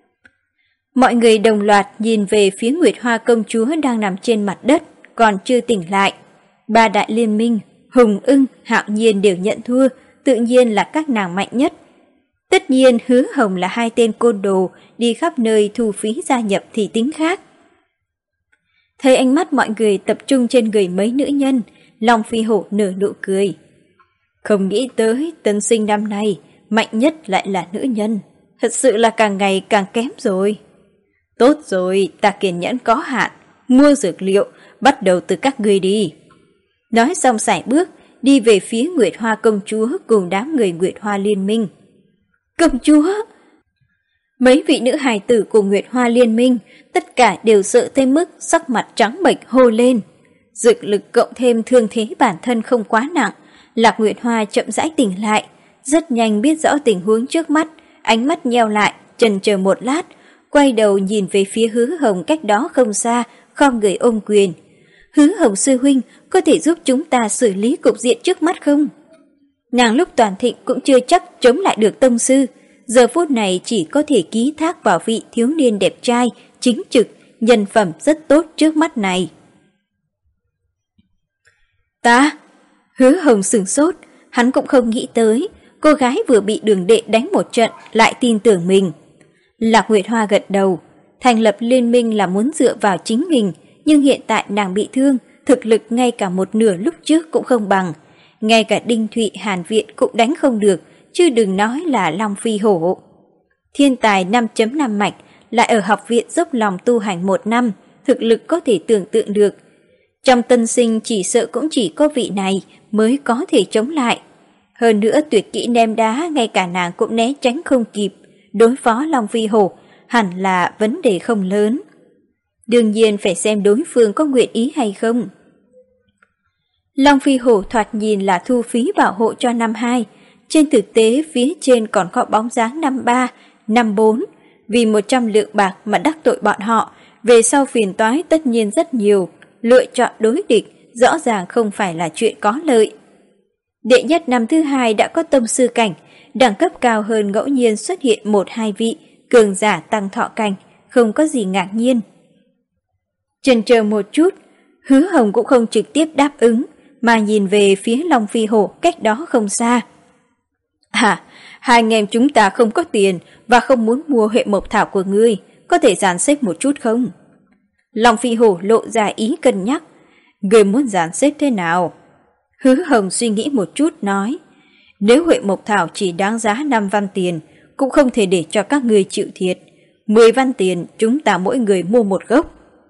Speaker 1: Mọi người đồng loạt nhìn về phía Nguyệt Hoa công chúa đang nằm trên mặt đất, còn chưa tỉnh lại. Ba đại liên minh, Hùng Ưng, Hạo Nhiên đều nhận thua, tự nhiên là các nàng mạnh nhất. Tất nhiên Hứa Hồng là hai tên côn đồ, đi khắp nơi thu phí gia nhập thì tính khác. Thấy ánh mắt mọi người tập trung trên người mấy nữ nhân, Long Phi Hổ nở nụ cười. Không nghĩ tới tân sinh năm nay, mạnh nhất lại là nữ nhân. Thật sự là càng ngày càng kém rồi. Tốt rồi, ta kiên nhẫn có hạn, mua dược liệu, bắt đầu từ các người đi. Nói xong sải bước, đi về phía Nguyệt Hoa công chúa cùng đám người Nguyệt Hoa liên minh. Công chúa! Mấy vị nữ hài tử của Nguyệt Hoa liên minh, tất cả đều sợ tới mức sắc mặt trắng bệch hô lên. Dược lực cộng thêm thương thế bản thân không quá nặng, Lạc Nguyệt Hoa chậm rãi tỉnh lại, rất nhanh biết rõ tình huống trước mắt, ánh mắt nheo lại, chần chờ một lát, quay đầu nhìn về phía Hứa Hồng cách đó không xa, khom người ôm quyền. Hứa Hồng sư huynh, có thể giúp chúng ta xử lý cục diện trước mắt không? Nàng lúc toàn thịnh cũng chưa chắc chống lại được tông sư, giờ phút này chỉ có thể ký thác vào vị thiếu niên đẹp trai, chính trực, nhân phẩm rất tốt trước mắt này. Ta? Hứa Hồng sửng sốt, hắn cũng không nghĩ tới, cô gái vừa bị đường đệ đánh một trận lại tin tưởng mình. Lạc Nguyệt Hoa gật đầu, thành lập liên minh là muốn dựa vào chính mình, nhưng hiện tại nàng bị thương, thực lực ngay cả một nửa lúc trước cũng không bằng. Ngay cả Đinh Thụy Hàn Viện cũng đánh không được, chứ đừng nói là Long Phi Hổ. Thiên tài năm chấm năm mạch lại ở học viện dốc lòng tu hành một năm, thực lực có thể tưởng tượng được. Trong tân sinh chỉ sợ cũng chỉ có vị này mới có thể chống lại. Hơn nữa tuyệt kỹ ném đá ngay cả nàng cũng né tránh không kịp, đối phó Long Phi Hổ hẳn là vấn đề không lớn. Đương nhiên phải xem đối phương có nguyện ý hay không. Long Phi Hổ thoạt nhìn là thu phí bảo hộ cho năm hai, trên thực tế phía trên còn có bóng dáng năm ba, năm bốn, vì một trăm lượng bạc mà đắc tội bọn họ, về sau phiền toái tất nhiên rất nhiều, lựa chọn đối địch rõ ràng không phải là chuyện có lợi. Đệ nhất năm thứ hai đã có tông sư cảnh, đẳng cấp cao hơn ngẫu nhiên xuất hiện một hai vị, cường giả tăng thọ cảnh, không có gì ngạc nhiên. Chần chờ một chút, Hứa Hồng cũng không trực tiếp đáp ứng, mà nhìn về phía Long Phi Hổ cách đó không xa. À, hai anh em chúng ta không có tiền và không muốn mua huệ mộc thảo của ngươi, có thể dàn xếp một chút không? Long Phi Hổ lộ ra ý cân nhắc. Ngươi muốn dàn xếp thế nào? Hứa Hồng suy nghĩ một chút nói, nếu huệ mộc thảo chỉ đáng giá năm văn tiền, cũng không thể để cho các ngươi chịu thiệt. mười văn tiền chúng ta mỗi người mua một gốc.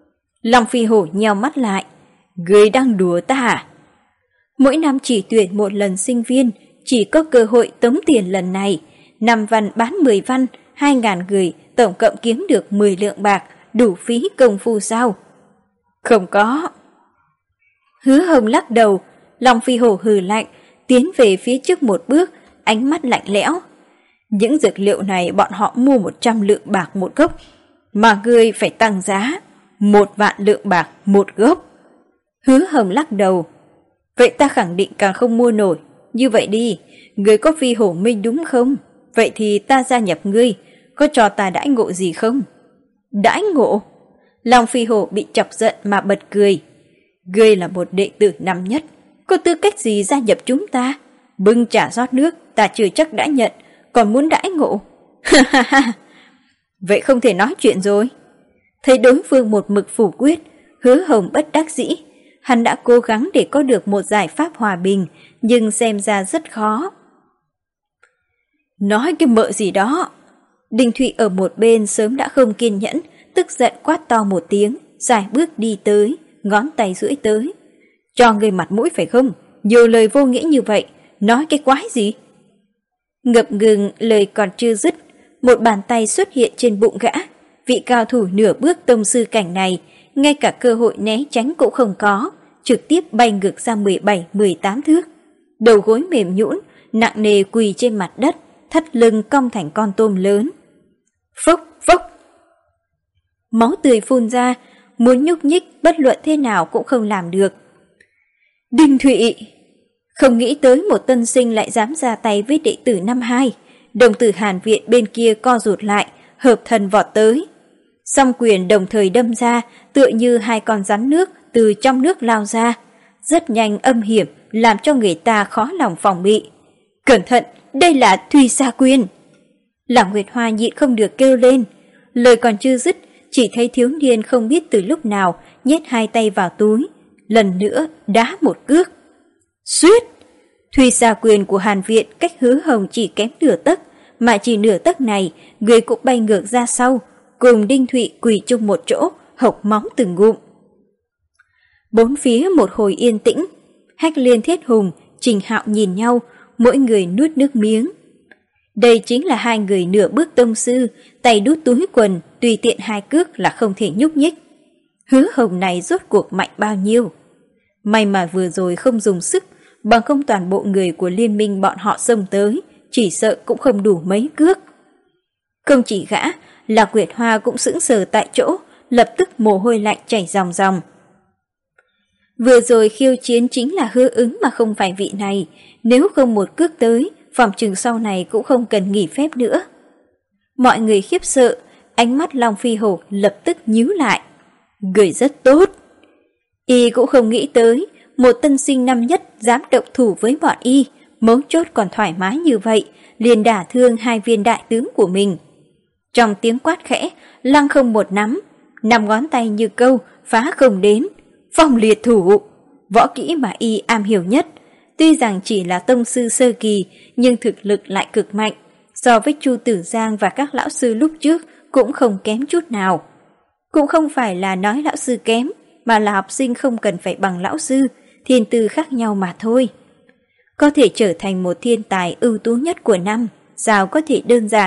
Speaker 1: Long Phi Hổ nheo mắt lại. Ngươi đang đùa ta à? Mỗi năm chỉ tuyển một lần sinh viên, chỉ có cơ hội tống tiền lần này. Năm văn bán mười văn, hai ngàn người, tổng cộng kiếm được mười lượng bạc, đủ phí công phu sao? Không có. Hứa Hồng lắc đầu. Long Phi Hổ hừ lạnh, tiến về phía trước một bước, ánh mắt lạnh lẽo. Những dược liệu này bọn họ mua một trăm lượng bạc một gốc, mà ngươi phải tăng giá, một vạn lượng bạc một gốc. Hứa Hồng lắc đầu. Vậy ta khẳng định càng không mua nổi. Như vậy đi, ngươi có Phi Hổ Minh đúng không? Vậy thì ta gia nhập ngươi, có cho ta đãi ngộ gì không? Đãi ngộ? Long Phi Hổ bị chọc giận mà bật cười. Ngươi là một đệ tử năm nhất, có tư cách gì gia nhập chúng ta? Bưng trà rót nước ta chưa chắc đã nhận, còn muốn đãi ngộ? Ha ha ha. Vậy không thể nói chuyện rồi. Thấy đối phương một mực phủ quyết, Hứa Hồng bất đắc dĩ. Hắn đã cố gắng để có được một giải pháp hòa bình, nhưng xem ra rất khó. Nói cái mợ gì đó. Đinh Thụy ở một bên sớm đã không kiên nhẫn, tức giận quát to một tiếng, dài bước đi tới, ngón tay duỗi tới. Cho người mặt mũi phải không? Nhiều lời vô nghĩa như vậy, nói cái quái gì? Ngập ngừng lời còn chưa dứt, một bàn tay xuất hiện trên bụng gã. Vị cao thủ nửa bước tông sư cảnh này, ngay cả cơ hội né tránh cũng không có, trực tiếp bay ngược ra mười bảy mười tám thước. Đầu gối mềm nhũn, nặng nề quỳ trên mặt đất, thắt lưng cong thành con tôm lớn. Phốc phốc. Máu tươi phun ra, muốn nhúc nhích bất luận thế nào cũng không làm được. Đinh Thụy không nghĩ tới một tân sinh lại dám ra tay với đệ tử năm hai. Đồng tử Hàn Viện bên kia co rụt lại, hợp thần vọt tới. Song quyền đồng thời đâm ra, tựa như hai con rắn nước từ trong nước lao ra. Rất nhanh âm hiểm, làm cho người ta khó lòng phòng bị. Cẩn thận, đây là Thùy Sa Quyền. Lạc Nguyệt Hoa nhịn không được kêu lên. Lời còn chưa dứt, chỉ thấy thiếu niên không biết từ lúc nào nhét hai tay vào túi, lần nữa đá một cước. Suýt! Thùy Sa Quyền của Hàn Viện cách Hứa Hồng chỉ kém nửa tấc, mà chỉ nửa tấc này, người cũng bay ngược ra sau, cùng Đinh Thụy quỳ chung một chỗ, hộc máu từng ngụm. Bốn phía một hồi yên tĩnh, Hách Liên Thiết Hùng, Trình Hạo nhìn nhau, mỗi người nuốt nước miếng. Đây chính là hai người nửa bước tông sư, tay đút túi quần, tùy tiện hai cước là không thể nhúc nhích. Hứa Hồng này rốt cuộc mạnh bao nhiêu? May mà vừa rồi không dùng sức, bằng không toàn bộ người của liên minh bọn họ xông tới, chỉ sợ cũng không đủ mấy cước. Không chỉ gã, Lạc Nguyệt Hoa cũng sững sờ tại chỗ, lập tức mồ hôi lạnh chảy ròng ròng. Vừa rồi khiêu chiến chính là Hứa Ứng mà không phải vị này, nếu không một cước tới, phòng chừng sau này cũng không cần nghỉ phép nữa. Mọi người khiếp sợ, ánh mắt Long Phi Hổ lập tức nhíu lại. Người rất tốt. Y cũng không nghĩ tới, một tân sinh năm nhất dám động thủ với bọn Y, mấu chốt còn thoải mái như vậy, liền đả thương hai viên đại tướng của mình. Trong tiếng quát khẽ, lăng không một nắm, năm ngón tay như câu, phá không đến. Phong liệt thủ, võ kỹ mà Y am hiểu nhất. Tuy rằng chỉ là tông sư sơ kỳ, nhưng thực lực lại cực mạnh. So với Chu Tử Giang và các lão sư lúc trước cũng không kém chút nào. Cũng không phải là nói lão sư kém, mà là học sinh không cần phải bằng lão sư, thiên tư khác nhau mà thôi. Có thể trở thành một thiên tài ưu tú nhất của năm, sao có thể đơn giản.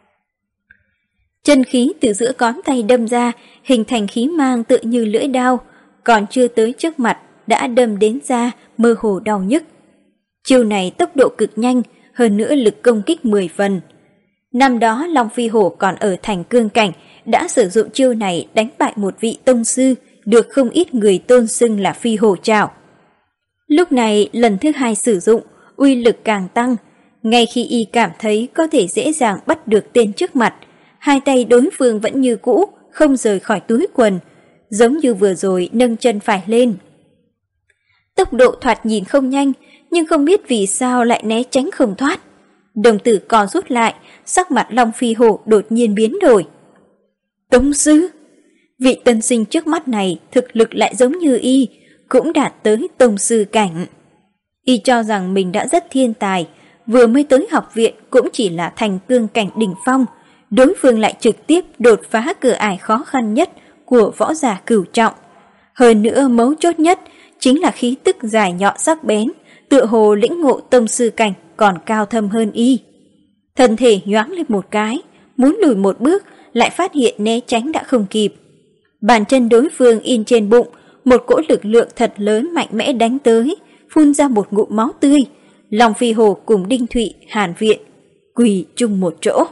Speaker 1: Chân khí từ giữa ngón tay đâm ra, hình thành khí mang tựa như lưỡi đao, còn chưa tới trước mặt đã đâm đến da, mơ hồ đau nhức. Chiêu này tốc độ cực nhanh, hơn nữa lực công kích mười phần. Năm đó Long Phi Hổ còn ở thành cương cảnh, đã sử dụng chiêu này đánh bại một vị tông sư, được không ít người tôn xưng là Phi Hổ Trảo. Lúc này lần thứ hai sử dụng, uy lực càng tăng. Ngay khi Y cảm thấy có thể dễ dàng bắt được tên trước mặt, hai tay đối phương vẫn như cũ, không rời khỏi túi quần, giống như vừa rồi nâng chân phải lên. Tốc độ thoạt nhìn không nhanh, nhưng không biết vì sao lại né tránh không thoát. Đồng tử co rút lại, sắc mặt Long Phi Hổ đột nhiên biến đổi. Tông sư? Vị tân sinh trước mắt này thực lực lại giống như Y, cũng đạt tới tông sư cảnh. Y cho rằng mình đã rất thiên tài, vừa mới tới học viện cũng chỉ là thành cương cảnh đỉnh phong, đối phương lại trực tiếp đột phá cửa ải khó khăn nhất của võ giả cửu trọng. Hơn nữa mấu chốt nhất chính là khí tức dài nhọn sắc bén, tựa hồ lĩnh ngộ tông sư cảnh còn cao thâm hơn y. Thân thể nhoáng lên một cái, muốn lùi một bước, lại phát hiện né tránh đã không kịp. Bàn chân đối phương in trên bụng, một cỗ lực lượng thật lớn mạnh mẽ đánh tới, phun ra một ngụm máu tươi. Long Phi Hổ cùng Đinh Thụy, Hàn Viện quỳ chung một chỗ.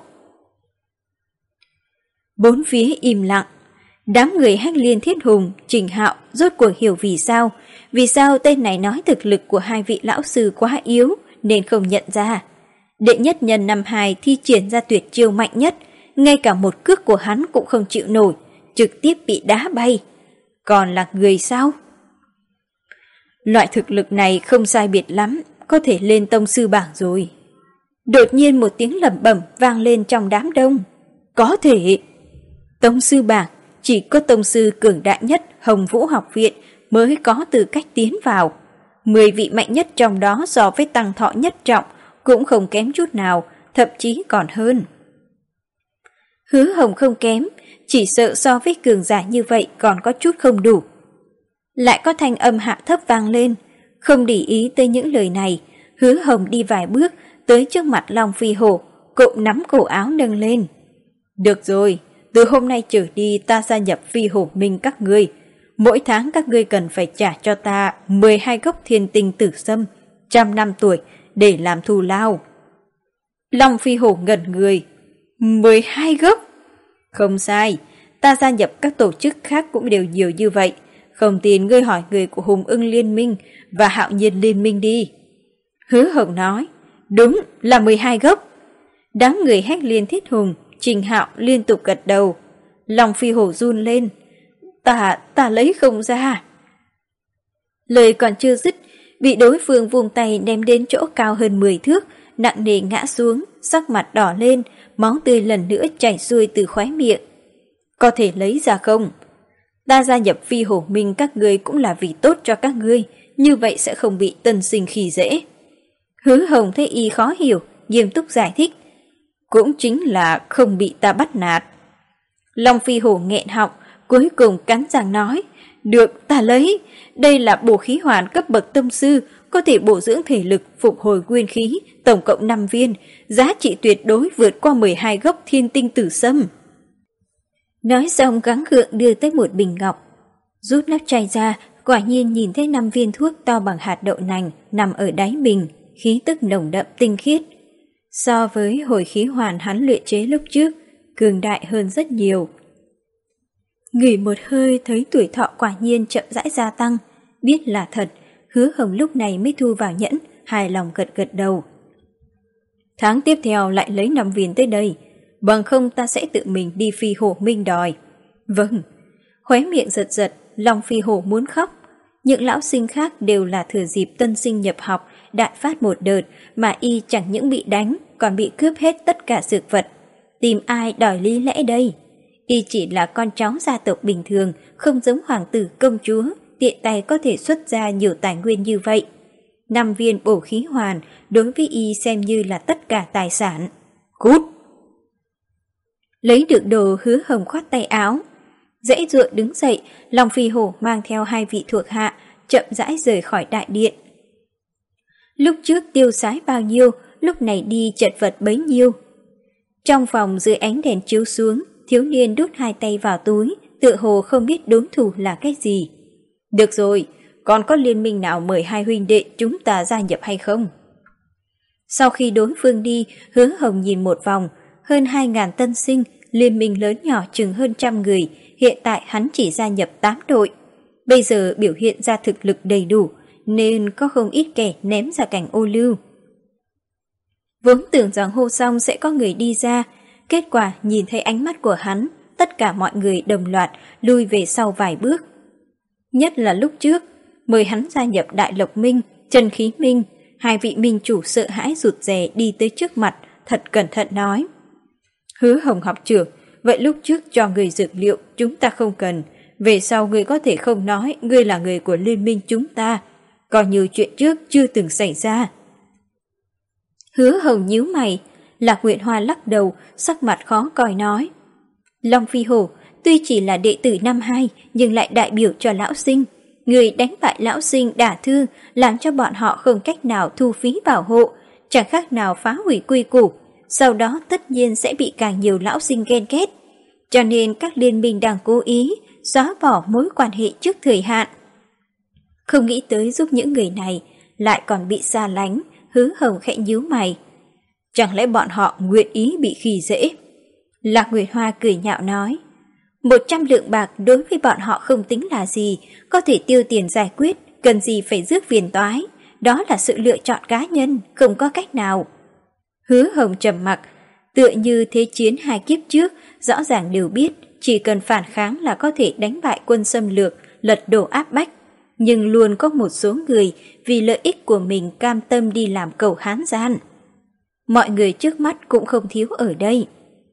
Speaker 1: Bốn phía im lặng. Đám người Hách Liên Thiết Hùng, Trình Hạo rốt cuộc hiểu vì sao, vì sao tên này nói thực lực của hai vị lão sư quá yếu nên không nhận ra. Đệ nhất nhân năm hai thi triển ra tuyệt chiêu mạnh nhất, ngay cả một cước của hắn cũng không chịu nổi, trực tiếp bị đá bay. Còn là người sao? Loại thực lực này không sai biệt lắm, có thể lên tông sư bảng rồi. Đột nhiên một tiếng lẩm bẩm vang lên trong đám đông. Có thể. Tông sư bảng chỉ có tông sư cường đại nhất Hồng Vũ học viện mới có tư cách tiến vào. Mười vị mạnh nhất trong đó so với Tăng Thọ nhất trọng cũng không kém chút nào, thậm chí còn hơn. Hứa Hồng không kém, chỉ sợ so với cường giả như vậy còn có chút không đủ. Lại có thanh âm hạ thấp vang lên, không để ý tới những lời này, Hứa Hồng đi vài bước tới trước mặt Long Phi Hổ, cụm nắm cổ áo nâng lên. Được rồi, từ hôm nay trở đi ta gia nhập Phi Hổ Minh các ngươi. Mỗi tháng các ngươi cần phải trả cho ta mười hai gốc thiên tinh tử sâm, trăm năm tuổi để làm thù lao. Long Phi Hổ ngẩn người. mười hai gốc? Không sai, ta gia nhập các tổ chức khác cũng đều nhiều như vậy. Không tin ngươi hỏi người của Hùng Ưng Liên Minh và Hạo Nhiên Liên Minh đi. Hứa Hồng nói, đúng là mười hai gốc. Đám người Hách Liên Thiết Hùng, Trình Hạo liên tục gật đầu. Long Phi Hổ run lên. Ta, ta lấy không ra. Lời còn chưa dứt, bị đối phương vùng tay ném đến chỗ cao hơn mười thước, nặng nề ngã xuống, sắc mặt đỏ lên, máu tươi lần nữa chảy xuôi từ khóe miệng. Có thể lấy ra không? Ta gia nhập Phi Hổ Minh các ngươi cũng là vì tốt cho các ngươi, như vậy sẽ không bị tân sinh khi dễ. Hứa Hồng thấy y khó hiểu, nghiêm túc giải thích. Cũng chính là không bị ta bắt nạt. Long Phi Hổ nghẹn họng, cuối cùng cắn răng nói, được, ta lấy. Đây là bổ khí hoàn cấp bậc tông sư, có thể bổ dưỡng thể lực, phục hồi nguyên khí, tổng cộng năm viên, giá trị tuyệt đối vượt qua mười hai gốc thiên tinh tử sâm. Nói xong gắng gượng đưa tới một bình ngọc, rút nắp chai ra, quả nhiên nhìn thấy năm viên thuốc to bằng hạt đậu nành nằm ở đáy bình, khí tức nồng đậm tinh khiết. So với hồi khí hoàn hắn luyện chế lúc trước, cường đại hơn rất nhiều. Ngửi một hơi thấy tuổi thọ quả nhiên chậm rãi gia tăng, biết là thật, Hứa Hồng lúc này mới thu vào nhẫn, hài lòng gật gật đầu. Tháng tiếp theo lại lấy năm viên tới đây, bằng không ta sẽ tự mình đi Phi Hổ Minh đòi. Vâng, khóe miệng giật giật, Long Phi Hổ muốn khóc. Những lão sinh khác đều là thừa dịp tân sinh nhập học, đại phát một đợt, mà y chẳng những bị đánh, còn bị cướp hết tất cả dược vật. Tìm ai đòi lý lẽ đây? Y chỉ là con cháu gia tộc bình thường, không giống hoàng tử công chúa, tiện tay có thể xuất ra nhiều tài nguyên như vậy. Năm viên bổ khí hoàn, đối với y xem như là tất cả tài sản. Cút! Lấy được đồ, Hứa Hồng khoát tay áo. Dễ dụa đứng dậy, Long Phi Hổ mang theo hai vị thuộc hạ, chậm rãi rời khỏi đại điện. Lúc trước tiêu sái bao nhiêu, lúc này đi chật vật bấy nhiêu. Trong phòng dưới ánh đèn chiếu xuống, thiếu niên đút hai tay vào túi, tựa hồ không biết đối thủ là cái gì. Được rồi, còn có liên minh nào mời hai huynh đệ chúng ta gia nhập hay không? Sau khi đối phương đi, Hứa Hồng nhìn một vòng, hơn hai ngàn tân sinh, liên minh lớn nhỏ chừng hơn trăm người, hiện tại hắn chỉ gia nhập tám đội. Bây giờ biểu hiện ra thực lực đầy đủ, nên có không ít kẻ ném ra cảnh ô lưu. Vốn tưởng rằng hô xong sẽ có người đi ra, kết quả nhìn thấy ánh mắt của hắn, tất cả mọi người đồng loạt lui về sau vài bước. Nhất là lúc trước, mời hắn gia nhập Đại Lộc Minh, Trần Khí Minh, hai vị minh chủ sợ hãi rụt rè đi tới trước mặt, thật cẩn thận nói. Hứa Hồng học trưởng, vậy lúc trước cho người dược liệu chúng ta không cần, về sau người có thể không nói người là người của liên minh chúng ta, coi như chuyện trước chưa từng xảy ra. Hứa Hồng nhíu mày, Lạc Nguyệt Hoa lắc đầu, sắc mặt khó coi nói. Long Phi Hổ, tuy chỉ là đệ tử năm hai nhưng lại đại biểu cho lão sinh. Người đánh bại lão sinh đả thương, làm cho bọn họ không cách nào thu phí bảo hộ, chẳng khác nào phá hủy quy củ. Sau đó tất nhiên sẽ bị càng nhiều lão sinh ghen ghét. Cho nên các liên minh đang cố ý xóa bỏ mối quan hệ trước thời hạn. Không nghĩ tới giúp những người này lại còn bị xa lánh, Hứa Hồng khẽ nhíu mày. Chẳng lẽ bọn họ nguyện ý bị khi dễ? Lạc Nguyệt Hoa cười nhạo nói. Một trăm lượng bạc đối với bọn họ không tính là gì, có thể tiêu tiền giải quyết, cần gì phải rước phiền toái. Đó là sự lựa chọn cá nhân, không có cách nào. Hứa Hồng trầm mặc, tựa như thế chiến hai kiếp trước, rõ ràng đều biết chỉ cần phản kháng là có thể đánh bại quân xâm lược, lật đổ áp bách. Nhưng luôn có một số người vì lợi ích của mình cam tâm đi làm cầu hán gian. Mọi người trước mắt cũng không thiếu ở đây.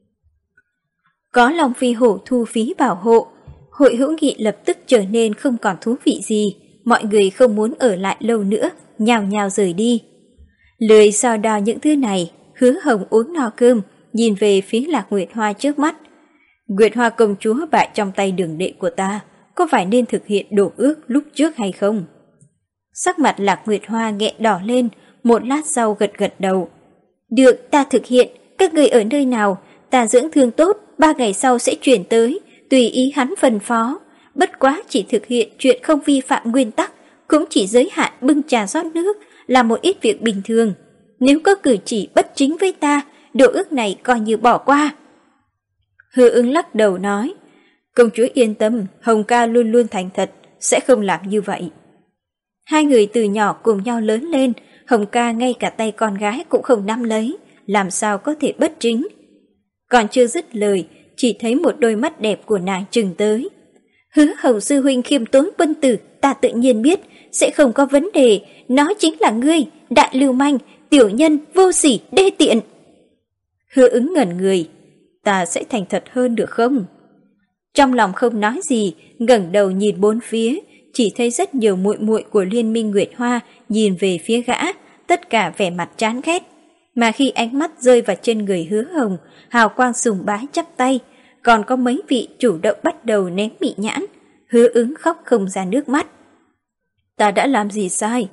Speaker 1: Có Long Phi Hổ thu phí bảo hộ, hội hữu nghị lập tức trở nên không còn thú vị gì, mọi người không muốn ở lại lâu nữa, nhào nhào rời đi. Lười so đo những thứ này, Hứa Hồng uống no cơm, nhìn về phía Lạc Nguyệt Hoa trước mắt. Nguyệt Hoa công chúa bại trong tay đường đệ của ta, có phải nên thực hiện đổ ước lúc trước hay không? Sắc mặt Lạc Nguyệt Hoa nghẹn đỏ lên, một lát sau gật gật đầu. Được, ta thực hiện, các người ở nơi nào, ta dưỡng thương tốt, ba ngày sau sẽ chuyển tới, tùy ý hắn phân phó. Bất quá chỉ thực hiện chuyện không vi phạm nguyên tắc, cũng chỉ giới hạn bưng trà rót nước, là một ít việc bình thường. Nếu có cử chỉ bất chính với ta, đổ ước này coi như bỏ qua. Hứa Ứng lắc đầu nói, công chúa yên tâm, Hồng ca luôn luôn thành thật, sẽ không làm như vậy. Hai người từ nhỏ cùng nhau lớn lên, Hồng ca ngay cả tay con gái cũng không nắm lấy, làm sao có thể bất chính. Còn chưa dứt lời, chỉ thấy một đôi mắt đẹp của nàng trừng tới. Hứa Hồng sư huynh khiêm tốn quân tử, ta tự nhiên biết, sẽ không có vấn đề, nó chính là ngươi, đại lưu manh, tiểu nhân, vô sỉ, đê tiện. Hứa Ứng ngẩn người, ta sẽ thành thật hơn được không? Trong lòng không nói gì, ngẩng đầu nhìn bốn phía, chỉ thấy rất nhiều muội muội của Liên minh Nguyệt Hoa nhìn về phía gã, tất cả vẻ mặt chán ghét. Mà khi ánh mắt rơi vào trên người Hứa Hồng, hào quang sùng bái chắp tay, còn có mấy vị chủ động bắt đầu ném mị nhãn. Hứa Ứng khóc không ra nước mắt. Ta đã làm gì sai?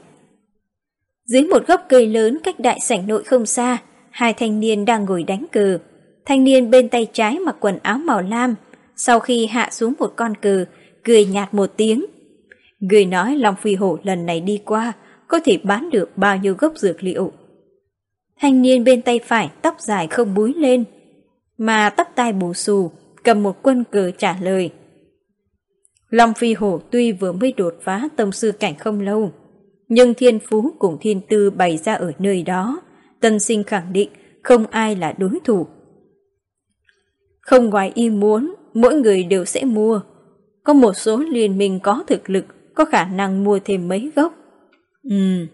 Speaker 1: Dưới một gốc cây lớn cách đại sảnh nội không xa, hai thanh niên đang ngồi đánh cờ. Thanh niên bên tay trái mặc quần áo màu lam, sau khi hạ xuống một con cờ, cười nhạt một tiếng. Người nói Long Phi Hổ lần này đi qua, có thể bán được bao nhiêu gốc dược liệu. Thanh niên bên tay phải tóc dài không búi lên, mà tóc tai bù xù, cầm một quân cờ trả lời. Long Phi Hổ tuy vừa mới đột phá tông sư cảnh không lâu, nhưng thiên phú cùng thiên tư bày ra ở nơi đó, tân sinh khẳng định không ai là đối thủ. Không ngoài ý muốn, mỗi người đều sẽ mua. Có một số liên minh có thực lực, có khả năng mua thêm mấy gốc. Ừm.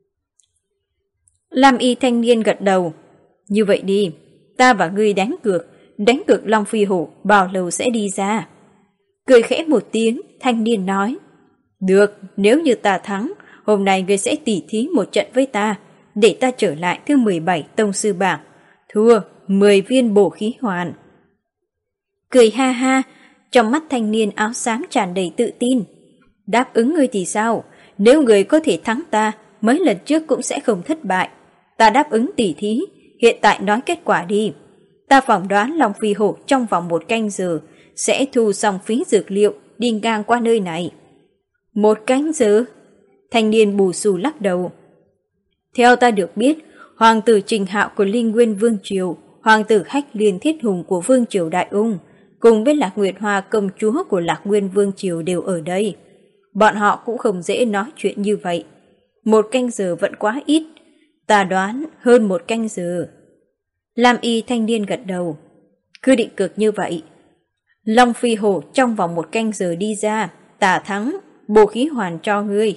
Speaker 1: Lam y thanh niên gật đầu. Như vậy đi, ta và ngươi đánh cược, đánh cược Long Phi Hổ bao lâu sẽ đi ra. Cười khẽ một tiếng, thanh niên nói. Được, nếu như ta thắng, hôm nay ngươi sẽ tỉ thí một trận với ta, để ta trở lại thứ mười bảy tông sư bảng. Thua, mười viên bổ khí hoàn. Cười ha ha, trong mắt thanh niên áo xám tràn đầy tự tin. Đáp ứng ngươi thì sao? Nếu ngươi có thể thắng ta, mấy lần trước cũng sẽ không thất bại. Ta đáp ứng tỉ thí, hiện tại nói kết quả đi. Ta phỏng đoán Long Phi Hổ trong vòng một canh giờ sẽ thu xong phí dược liệu đi ngang qua nơi này. Một canh giờ? Thanh niên bù xù lắc đầu. Theo ta được biết, hoàng tử Trình Hạo của Linh Nguyên Vương Triều, hoàng tử Hách Liên Thiết Hùng của Vương Triều Đại Ung, cùng với Lạc Nguyệt Hoa công chúa của Lạc Nguyên Vương Triều đều ở đây. Bọn họ cũng không dễ nói chuyện như vậy. Một canh giờ vẫn quá ít. Ta đoán hơn một canh giờ. Lam y thanh niên gật đầu. Cứ định cực như vậy. Long Phi Hổ trong vòng một canh giờ đi ra, ta thắng, bổ khí hoàn cho ngươi.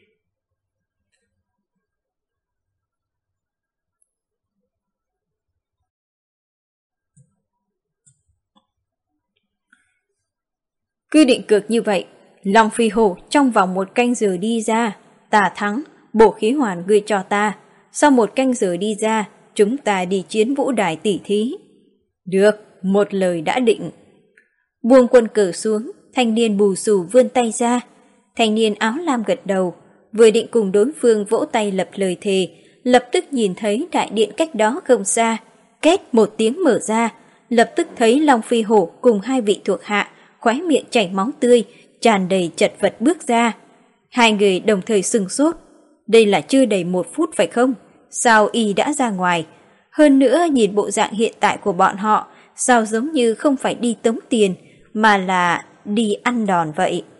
Speaker 1: Cứ định cược như vậy, Long Phi Hổ trong vòng một canh giờ đi ra, ta thắng, bổ khí hoàn ngươi cho ta. Sau một canh giờ đi ra, chúng ta đi chiến vũ đài tỉ thí. Được, một lời đã định. Buông quân cờ xuống, thanh niên bù xù vươn tay ra. Thanh niên áo lam gật đầu, vừa định cùng đối phương vỗ tay lập lời thề, lập tức nhìn thấy đại điện cách đó không xa. Két một tiếng mở ra, lập tức thấy Long Phi Hổ cùng hai vị thuộc hạ, khóe miệng chảy máu tươi, tràn đầy chật vật bước ra. Hai người đồng thời sừng sốt. Đây là chưa đầy một phút phải không? Sao y đã ra ngoài? Hơn nữa nhìn bộ dạng hiện tại của bọn họ, sao giống như không phải đi tống tiền, mà là đi ăn đòn vậy?